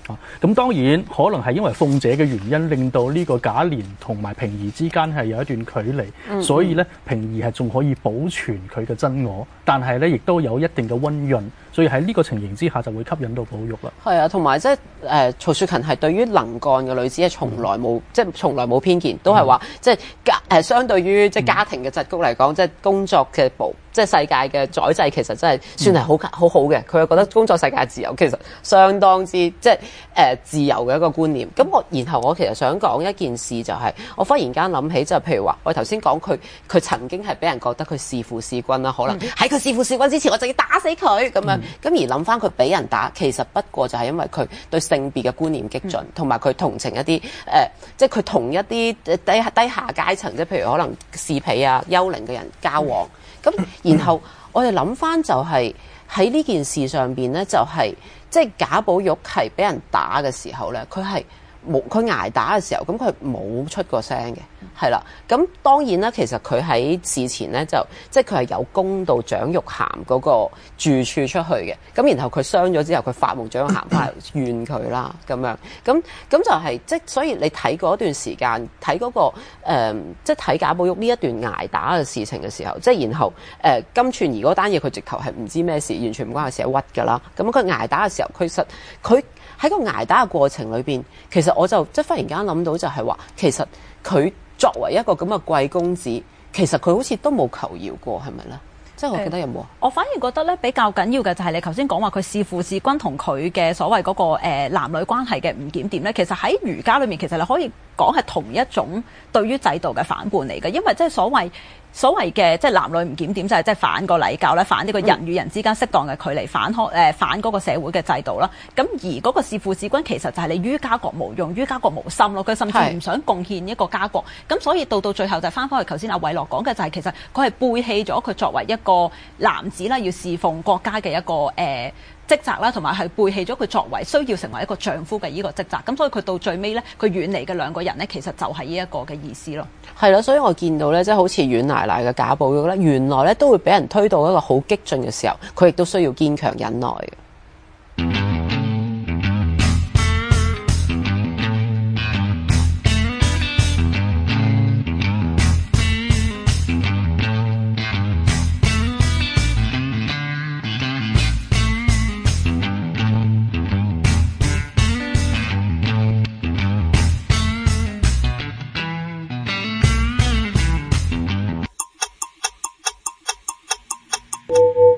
S4: 啊，咁當然可能係因為鳳姐嘅原因，令到呢個賈璉同埋平兒之間係有一段距離，嗯、所以咧平兒係仲可以保存佢嘅真我，但係咧亦都有一定嘅溫潤，所以喺呢個情形之下就會吸引到寶玉啦。
S1: 係啊，同埋即係誒曹雪芹係對於能幹嘅女子係從來冇、嗯、即係從來冇偏見，都係話、嗯、即係家誒相對於即係家庭嘅桎梏嚟講，嗯、即係工作嘅保即係世界嘅宰制，其實真係算係好、嗯、好好嘅。佢又覺得工作世界自由其實相當之即係誒、呃、自由嘅一個觀念。咁我然後我其實想講一件事就係、是，我忽然間諗起就係譬如話，我頭先講佢佢曾經係俾人覺得佢弑父弑君啦，可能喺佢弑父弑君之前，我就要打死佢咁樣。咁、嗯、而諗翻佢俾人打，其實不過就係因為佢對性別嘅觀念激進，同埋佢同情一啲誒、呃，即係佢同一啲低低下階層，即係譬如可能侍婢啊、幽靈嘅人交往。咁、嗯、然後我哋諗翻就係喺呢件事上邊咧，就係、是、即係賈寶玉係俾人打嘅時候咧，佢係冇佢捱打嘅時候，咁佢冇出過聲嘅，係啦。咁當然啦，其實佢喺事前咧就即係佢係有公道蔣玉菡嗰個住處出去嘅。咁然後佢傷咗之後，佢發夢蔣玉菡翻嚟怨佢啦，咁樣。咁咁就係、是、即係所以你睇嗰段時間，睇嗰、那個、呃、即係睇賈寶玉呢一段捱打嘅事情嘅時候，即係然後誒、呃、金釧兒嗰單嘢，佢直頭係唔知咩事，完全唔關佢事，係屈㗎啦。咁佢捱打嘅時候，其實佢喺個捱打嘅過程裏邊，其實我就即係忽然間諗到就係話，其實佢作為一個咁嘅貴公子，其實佢好似都冇求饒過，係咪咧？即係我記得有冇啊？
S3: 我反而覺得咧比較緊要嘅就係你頭先講話佢弑父弑君同佢嘅所謂嗰、那個、呃、男女關係嘅唔檢點咧，其實喺儒家裏面其實你可以講係同一種對於制度嘅反叛嚟嘅，因為即係所謂。所謂嘅即係男女唔檢點，就係即係反個禮教咧，反呢個人與人之間適當嘅距離，反開誒反嗰個社會嘅制度啦。咁而嗰個弑父弑君其實就係你於家國無用，於家國無心咯。佢甚至唔想貢獻一個家國。咁所以到到最後就翻返去頭先阿偉樂講嘅就係其實佢係背棄咗佢作為一個男子啦，要侍奉國家嘅一個誒。呃職責啦，同埋係背棄咗佢作為需要成為一個丈夫嘅呢個職責，咁所以佢到最尾咧，佢遠離嘅兩個人咧，其實就係呢一個嘅意思咯。
S1: 係啦，所以我見到咧，即係好似阮奶奶嘅賈寶玉咧，原來咧都會俾人推到一個好激進嘅時候，佢亦都需要堅強忍耐嘅。
S5: you